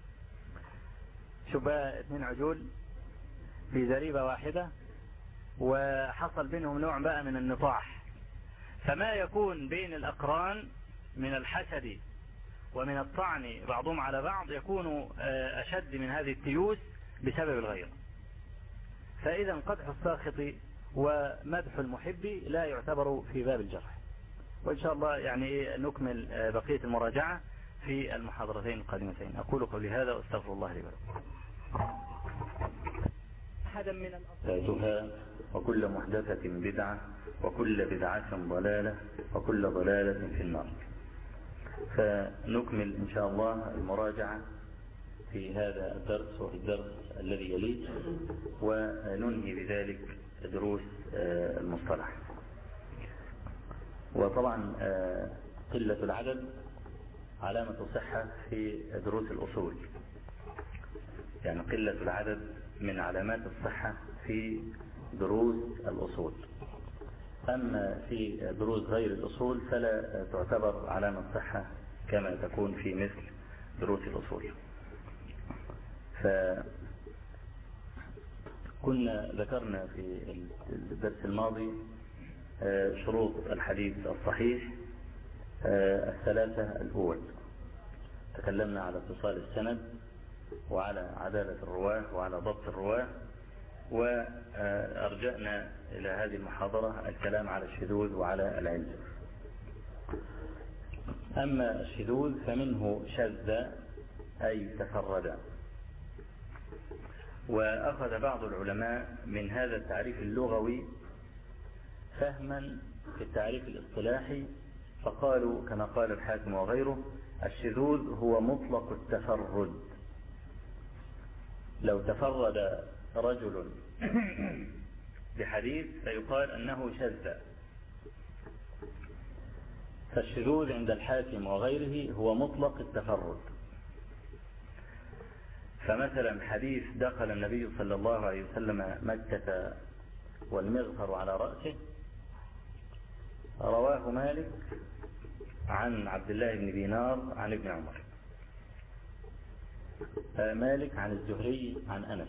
شبه 2 عجول في زريبة واحدة وحصل بينهم نوع بقى من النطاح، فما يكون بين الأقران من الحسد ومن الطعن بعضهم على بعض يكون أشد من هذه التيوس بسبب الغيرة. فإذا قدح الساخط ومدح المحب لا يعتبر في باب الجرح. وإن شاء الله يعني نكمل بقية المراجعة في المحاضرتين القادمتين. أقول قولي هذا وأستغفر الله لي ولكم. أحدا من الأصحاب وكل محدثة بدعة وكل بدعة ضلالة وكل ضلالة في النار. فنكمل إن شاء الله المراجعة في هذا الدرس وفي الدرس الذي يليه، وننهي بذلك دروس المصطلح. وطبعا قلة العدد علامة صحة في دروس الأصول، يعني قلة العدد من علامات الصحة في دروس الأصول. أما في دروس غير الأصول فلا تعتبر علامة صحة كما تكون في مثل دروس الأصول. فكنا ذكرنا في الدرس الماضي شروط الحديث الصحيح الثلاثة الأول. تكلمنا على اتصال السند وعلى عدالة الرواه وعلى ضبط الرواه، وأرجأنا إلى هذه المحاضرة الكلام على الشذوذ وعلى العلة. أما الشذوذ فمنه شذ أي تفرد. وأخذ بعض العلماء من هذا التعريف اللغوي فهما في التعريف الاصطلاحي، فقالوا كما قال الحاكم وغيره: الشذوذ هو مطلق التفرد. لو تفرد رجل بحديث فيقال أنه شذ. فالشذوذ عند الحاكم وغيره هو مطلق التفرد. فمثلا حديث دخل النبي صلى الله عليه وسلم مكة والمغفر على رأسه، رواه مالك عن عبد الله بن دينار عن ابن عمر، مالك عن الزهري عن أنس،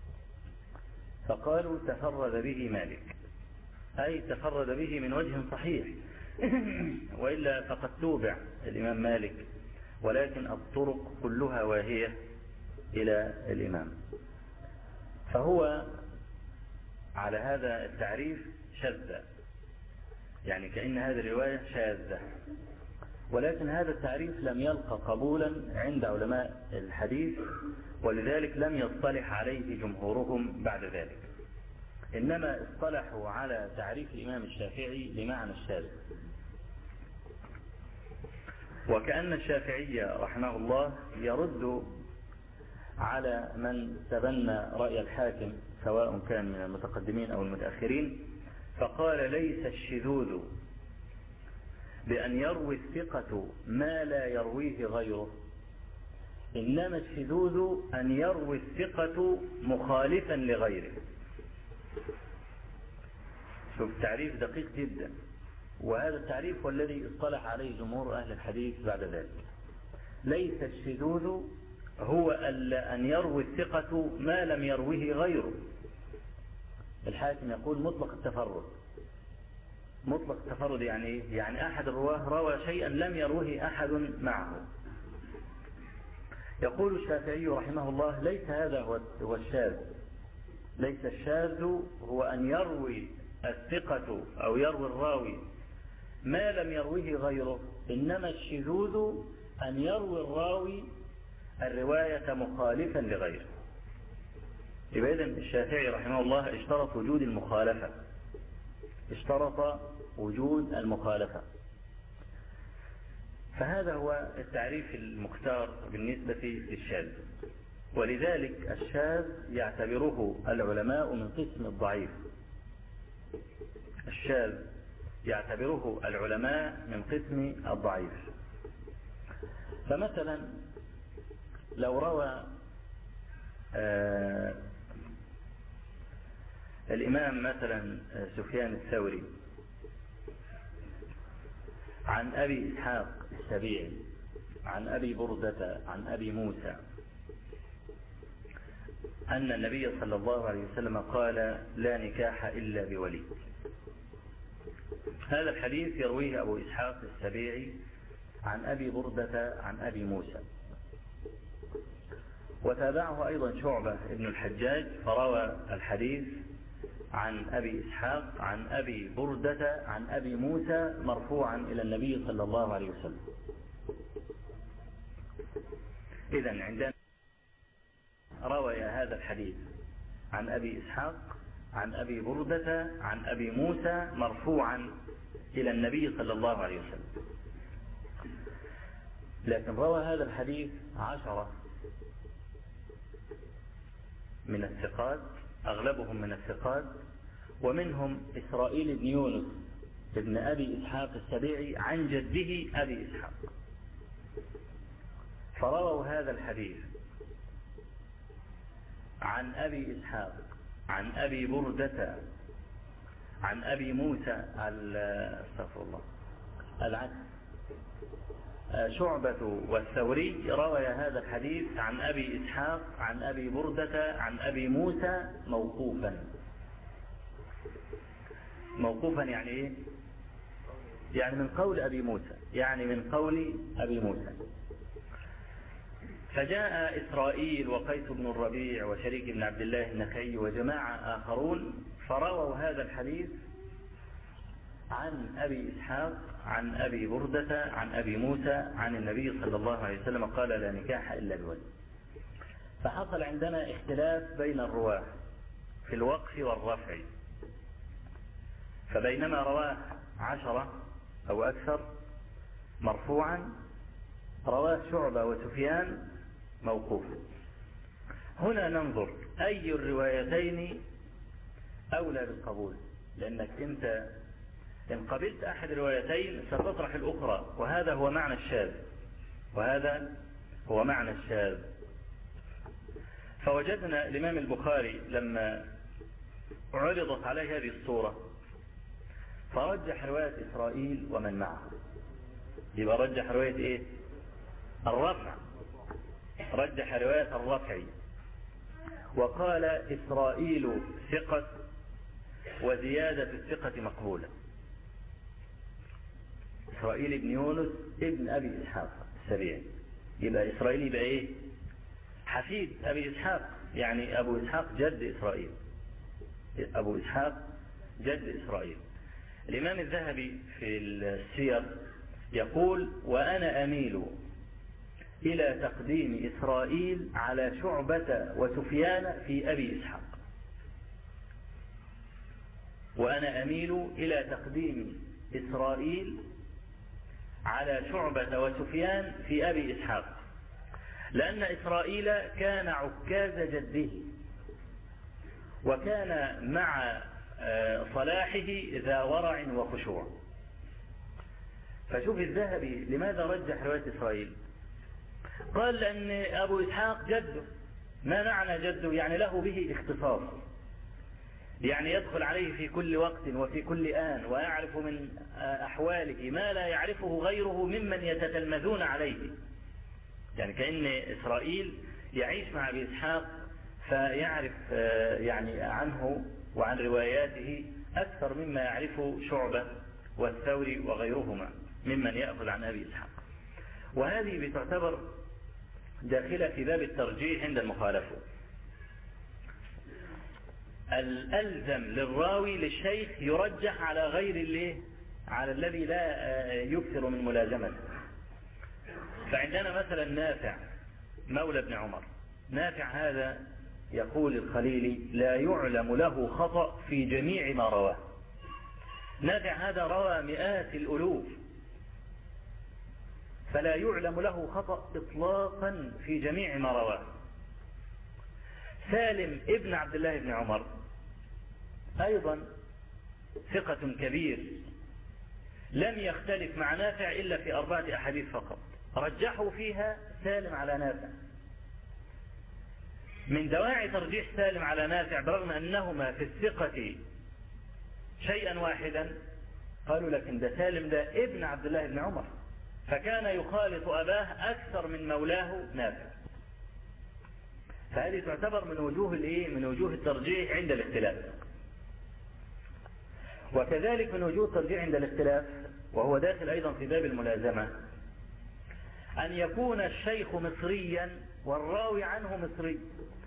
فقالوا تفرد به مالك، أي تفرد به من وجه صحيح، وإلا فقد توبع الإمام مالك، ولكن الطرق كلها واهية إلى الإمام. فهو على هذا التعريف شذ، يعني كأن هذه الرواية شاذة، ولكن هذا التعريف لم يلقى قبولا عند علماء الحديث، ولذلك لم يصطلح عليه جمهورهم بعد ذلك، إنما اصطلحوا على تعريف الإمام الشافعي لمعنى الشاذ. وكأن الشافعي رحمه الله يرد على من تبنى رأي الحاكم سواء كان من المتقدمين أو المتأخرين، فقال: ليس الشذوذ بأن يروي الثقة ما لا يرويه غيره، إنما الشذوذ أن يروي الثقة مخالفا لغيره. شوف تعريف دقيق جدا، وهذا التعريف هو الذي اصطلح عليه جمهور أهل الحديث بعد ذلك. ليس الشذوذ هو أن يروي الثقة ما لم يرويه غيره. الحاكم يقول مطلق التفرد. مطلق التفرد يعني أحد الرواه روى شيئا لم يروه أحد معه. يقول الشافعي رحمه الله: ليس هذا هو الشاذ. ليس الشاذ هو أن يروي الثقة أو يروي الراوي ما لم يرويه غيره، إنما الشذوذ أن يروي الراوي الرواية مخالفا لغيره. يبقى إذن الشافعي رحمه الله اشترط وجود المخالفة، اشترط وجود المخالفة. فهذا هو التعريف المختار بالنسبة للشاذ، ولذلك الشاذ يعتبره العلماء من قسم الضعيف. الشاذ يعتبره العلماء من قسم الضعيف. فمثلا لو روى الإمام مثلا سفيان الثوري عن أبي إسحاق السبيعي عن أبي بردة عن أبي موسى أن النبي صلى الله عليه وسلم قال لا نكاح إلا بولي. هذا الحديث يرويه أبو إسحاق السبيعي عن أبي بردة عن أبي موسى، وتابعه أيضا شعبة ابن الحجاج فروى الحديث عن أبي إسحاق عن أبي بردة عن أبي موسى مرفوعا إلى النبي صلى الله عليه وسلم. إذن عندنا روى هذا الحديث عن أبي إسحاق عن أبي بردة عن أبي موسى مرفوعا إلى النبي صلى الله عليه وسلم. لكن روى هذا الحديث 10 من الثقات، أغلبهم من الثقات، ومنهم إسرائيل بن يونس ابن أبي إسحاق السبيعي عن جده أبي إسحاق، فرووا هذا الحديث عن أبي إسحاق عن أبي بردة عن أبي موسى استغفر الله العكس، شعبة والثوري روى هذا الحديث عن أبي إسحاق عن أبي بردة عن أبي موسى موقوفا يعني إيه؟ يعني من قول أبي موسى. فجاء إسرائيل وقيس بن الربيع وشريك بن عبد الله النخعي وجماعة آخرون فرووا هذا الحديث عن أبي إسحاق عن أبي بردة عن أبي موسى عن النبي صلى الله عليه وسلم قال لا نكاح إلا بولي. فحصل عندنا اختلاف بين الرواة في الوقف والرفع، فبينما رواه 10 أو أكثر مرفوعا رواه شعبة وسفيان موقوفا. هنا ننظر أي الروايتين أولى بالقبول، لأنك أنت إن قبلت أحد الروايتين ستطرح الأخرى، وهذا هو معنى الشاذ. فوجدنا الإمام البخاري لما عرضت عليه هذه الصورة فرجح رواية إسرائيل ومن معه، يبقى رجح رواية إيه؟ الرفع، رجح رواية الرفع وقال إسرائيل ثقة وزيادة الثقة مقبولة. إسرائيل بن يونس ابن أبي إسحاق السبيعي، يبقى إسرائيل يبقى إيه؟ حفيد أبي إسحاق، يعني أبو إسحاق جد إسرائيل، أبو إسحاق جد إسرائيل. الإمام الذهبي في السير يقول وأنا أميل إلى تقديم إسرائيل على شعبة وسفيان في أبي إسحاق، وأنا أميل إلى تقديم إسرائيل على شعبة وسفيان في أبي إسحاق، لأن إسرائيل كان عكاز جده وكان مع صلاحه ذا ورع وخشوع. فشوف الذهبي لماذا رجح رواية إسرائيل؟ قال لأن أبو إسحاق جده. ما معنى جده؟ يعني له به اختصاص، يعني يدخل عليه في كل وقت وفي كل آن ويعرف من أحواله ما لا يعرفه غيره ممن يتتلمذون عليه. يعني كأن إسرائيل يعيش مع أبي إسحاق فيعرف يعني عنه وعن رواياته أكثر مما يعرفه شعبة والثوري وغيرهما ممن يأخذ عن أبي إسحاق. وهذه بتعتبر داخلة في باب الترجيح عند المخالفة. الألزم للراوي للشيخ يرجح على غير على الذي لا يكثر من ملازمته. فعندنا مثلا نافع مولى ابن عمر، نافع هذا يقول الخليلي لا يعلم له خطأ في جميع ما رواه. نافع هذا روى مئات الألوف فلا يعلم له خطأ إطلاقا في جميع ما رواه. سالم ابن عبد الله بن عمر أيضا ثقة كبير، لم يختلف مع نافع إلا في 4 أحاديث فقط رجحوا فيها سالم على نافع. من دواعي ترجيح سالم على نافع برغم أنهما في الثقة شيئا واحدا قالوا لكن ده سالم ده ابن عبد الله بن عمر، فكان يخالط أباه أكثر من مولاه نافع. فهذه تعتبر من وجوه من وجوه الترجيح عند الاختلاف. وكذلك من وجوه الترجيح عند الاختلاف، وهو داخل أيضا في باب الملازمة، أن يكون الشيخ مصريا والراوي عنه مصري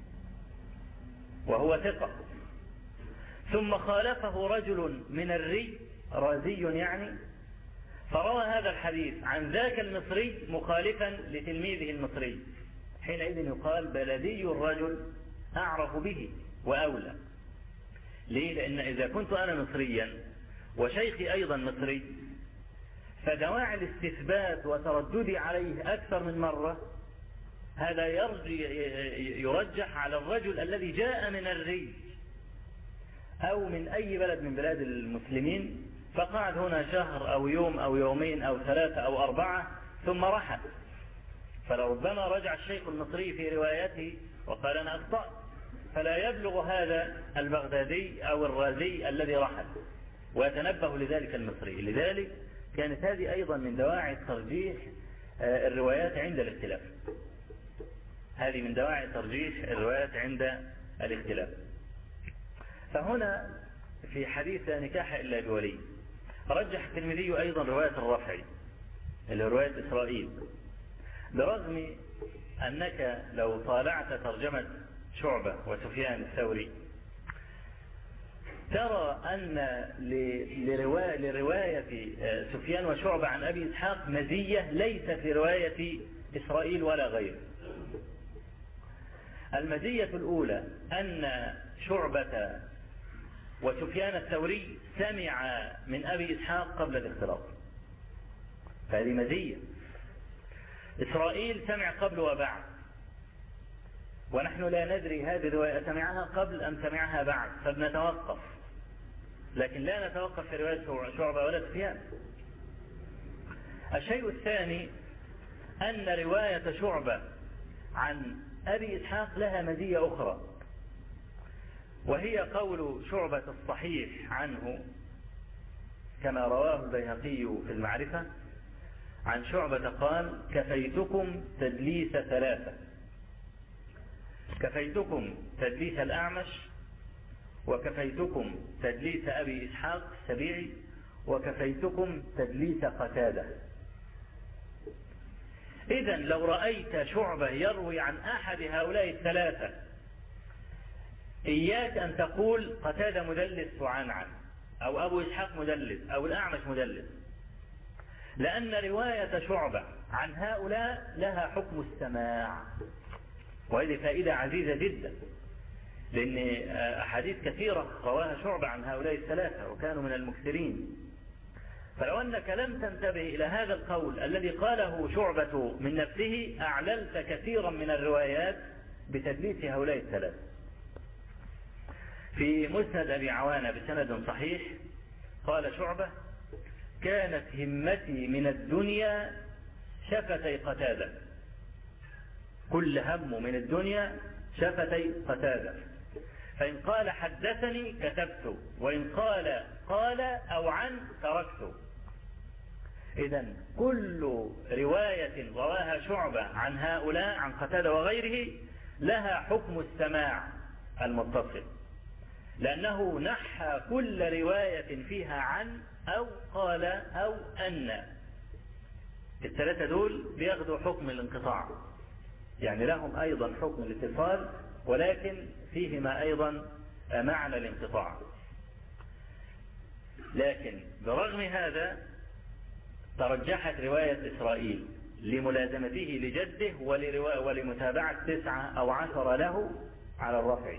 وهو ثقة، ثم خالفه رجل من الري رازي يعني، فروى هذا الحديث عن ذاك المصري مخالفا لتلميذه المصري، حينئذ يقال بلدي الرجل أعرف به وأولى. ليه؟ لأن إذا كنت أنا مصريا وشيخي أيضا مصري، فدواعي الاستثبات وترددي عليه أكثر من مرة هذا يرجح على الرجل الذي جاء من الري أو من أي بلد من بلاد المسلمين، فقعد هنا شهر أو يوم أو يومين أو 3 أو 4 ثم رحل، فلربما رجع الشيخ المصري في روايته وقال أنا أخطأت، فلا يبلغ هذا البغدادي أو الرازي الذي رحل ويتنبه لذلك المصري. لذلك كانت هذه أيضا من دواعي ترجيح الروايات عند الاختلاف. هذه من دواعي ترجيح الروايات عند الاختلاف. فهنا في حديث لا نكاح إلا بولي رجح الترمذي أيضا رواية الرافعي اللي هو رواية إسرائيل، برغم أنك لو طالعت ترجمة شعبة وسفيان الثوري ترى أن لرواية سفيان وشعبة عن أبي إسحاق مزية ليس في رواية إسرائيل ولا غيره. المزية الأولى أن شعبة وسفيان الثوري سمع من أبي إسحاق قبل الاختلاط، فهذه مزية. إسرائيل سمع قبل وبعد، ونحن لا ندري هذه الرواية سمعها قبل أم سمعها بعد، فبنتوقف، لكن لا نتوقف في رواية شعبة ولا سفيان. الشيء الثاني أن رواية شعبة عن أبي إسحاق لها مزية أخرى، وهي قول شعبة الصحيح عنه كما رواه البيهقي في المعرفة عن شعبة قال: كفيتكم تدليس 3، كفيتكم تدليس الأعمش، وكفيتكم تدليس أبي إسحاق السبيعي، وكفيتكم تدليس قتادة. إذن لو رأيت شعبة يروي عن أحد هؤلاء ال3 إياك أن تقول قتادة مدلس وعنعن، أو أبو إسحاق مدلس، أو الأعمش مدلس، لأن رواية شعبة عن هؤلاء لها حكم السماع، وهذه فائدة عزيزة جدا، لأن أحاديث كثيرة رواها شعبة عن هؤلاء ال3 وكانوا من المكثرين. فلو أنك لم تنتبه إلى هذا القول الذي قاله شعبة من نفسه أعللت كثيرا من الروايات بتدليس هؤلاء ال3. في مسند أبي عوانة بسند صحيح قال شعبة: كانت همتي من الدنيا شفتي قتادة، كل هم من الدنيا شفتي قتادة، فإن قال حدثني كتبت، وإن قال أو عن تركت. إذن كل رواية رواها شعبة عن هؤلاء عن قتادة وغيره لها حكم السماع المتصل، لأنه نحى كل رواية فيها عن أو قال أو أن. ال3 دول بياخدوا حكم الانقطاع، يعني لهم أيضا حكم الاتصال، ولكن فيهما أيضا معنى الانقطاع. لكن برغم هذا ترجحت رواية إسرائيل لملازمته لجده ولمتابعة 9 أو 10 له على الرفع.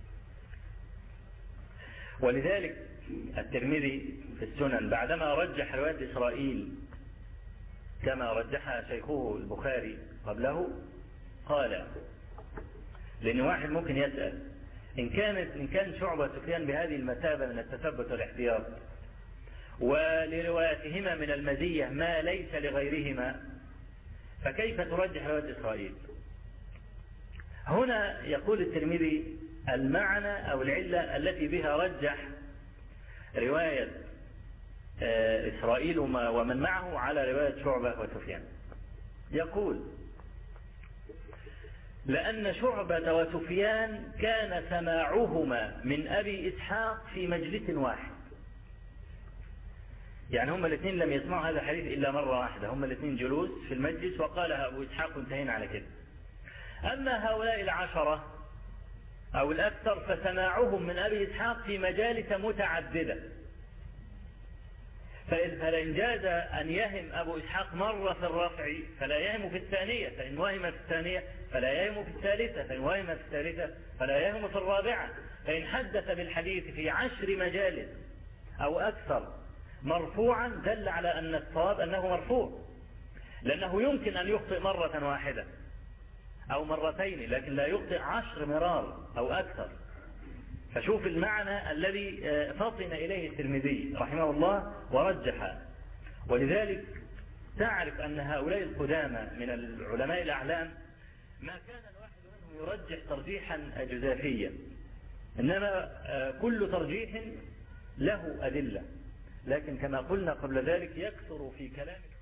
ولذلك الترمذي في السنن بعدما رجح رواية إسرائيل كما رجحها شيخه البخاري قبله قال، لأن واحد ممكن يسأل إن كان شعبة سفيان بهذه المثابة من التثبت والاحتياط ولروايتهما من المزية ما ليس لغيرهما، فكيف ترجح رواية إسرائيل؟ هنا يقول الترمذي المعنى أو العلة التي بها رجح رواية إسرائيل ومن معه على رواية شعبة وسفيان. يقول: لأن شعبة وسفيان كان سماعهما من أبي إسحاق في مجلس واحد. يعني هما الاثنين لم يسمعوا هذا الحديث إلا مرة واحدة، هما الاثنين جلوس في المجلس وقالها أبو إسحاق وانتهينا على كده. أما هؤلاء العشرة أو الأكثر فسماعهم من أبي إسحاق في مجالس متعددة، فإن جاز أن يهم أبو إسحاق مرة في الرفع فلا يهم في الثانية، فإن وهم في الثانية فلا يهم في الثالثة، فإن وهم في الثالثة فلا يهم في الرابعة. فإن حدث بالحديث في 10 مجالس أو أكثر مرفوعا دل على أن الصواب أنه مرفوع، لأنه يمكن أن يخطئ مرة واحدة أو مرتين، لكن لا يخطئ 10 مرار أو أكثر. فشوف المعنى الذي فطن إليه الترمذي رحمه الله ورجح. ولذلك تعرف أن هؤلاء القدامى من العلماء الأعلام ما كان الواحد منهم يرجح ترجيحا جزافيا، إنما كل ترجيح له أدلة. لكن كما قلنا قبل ذلك يكثر في كلام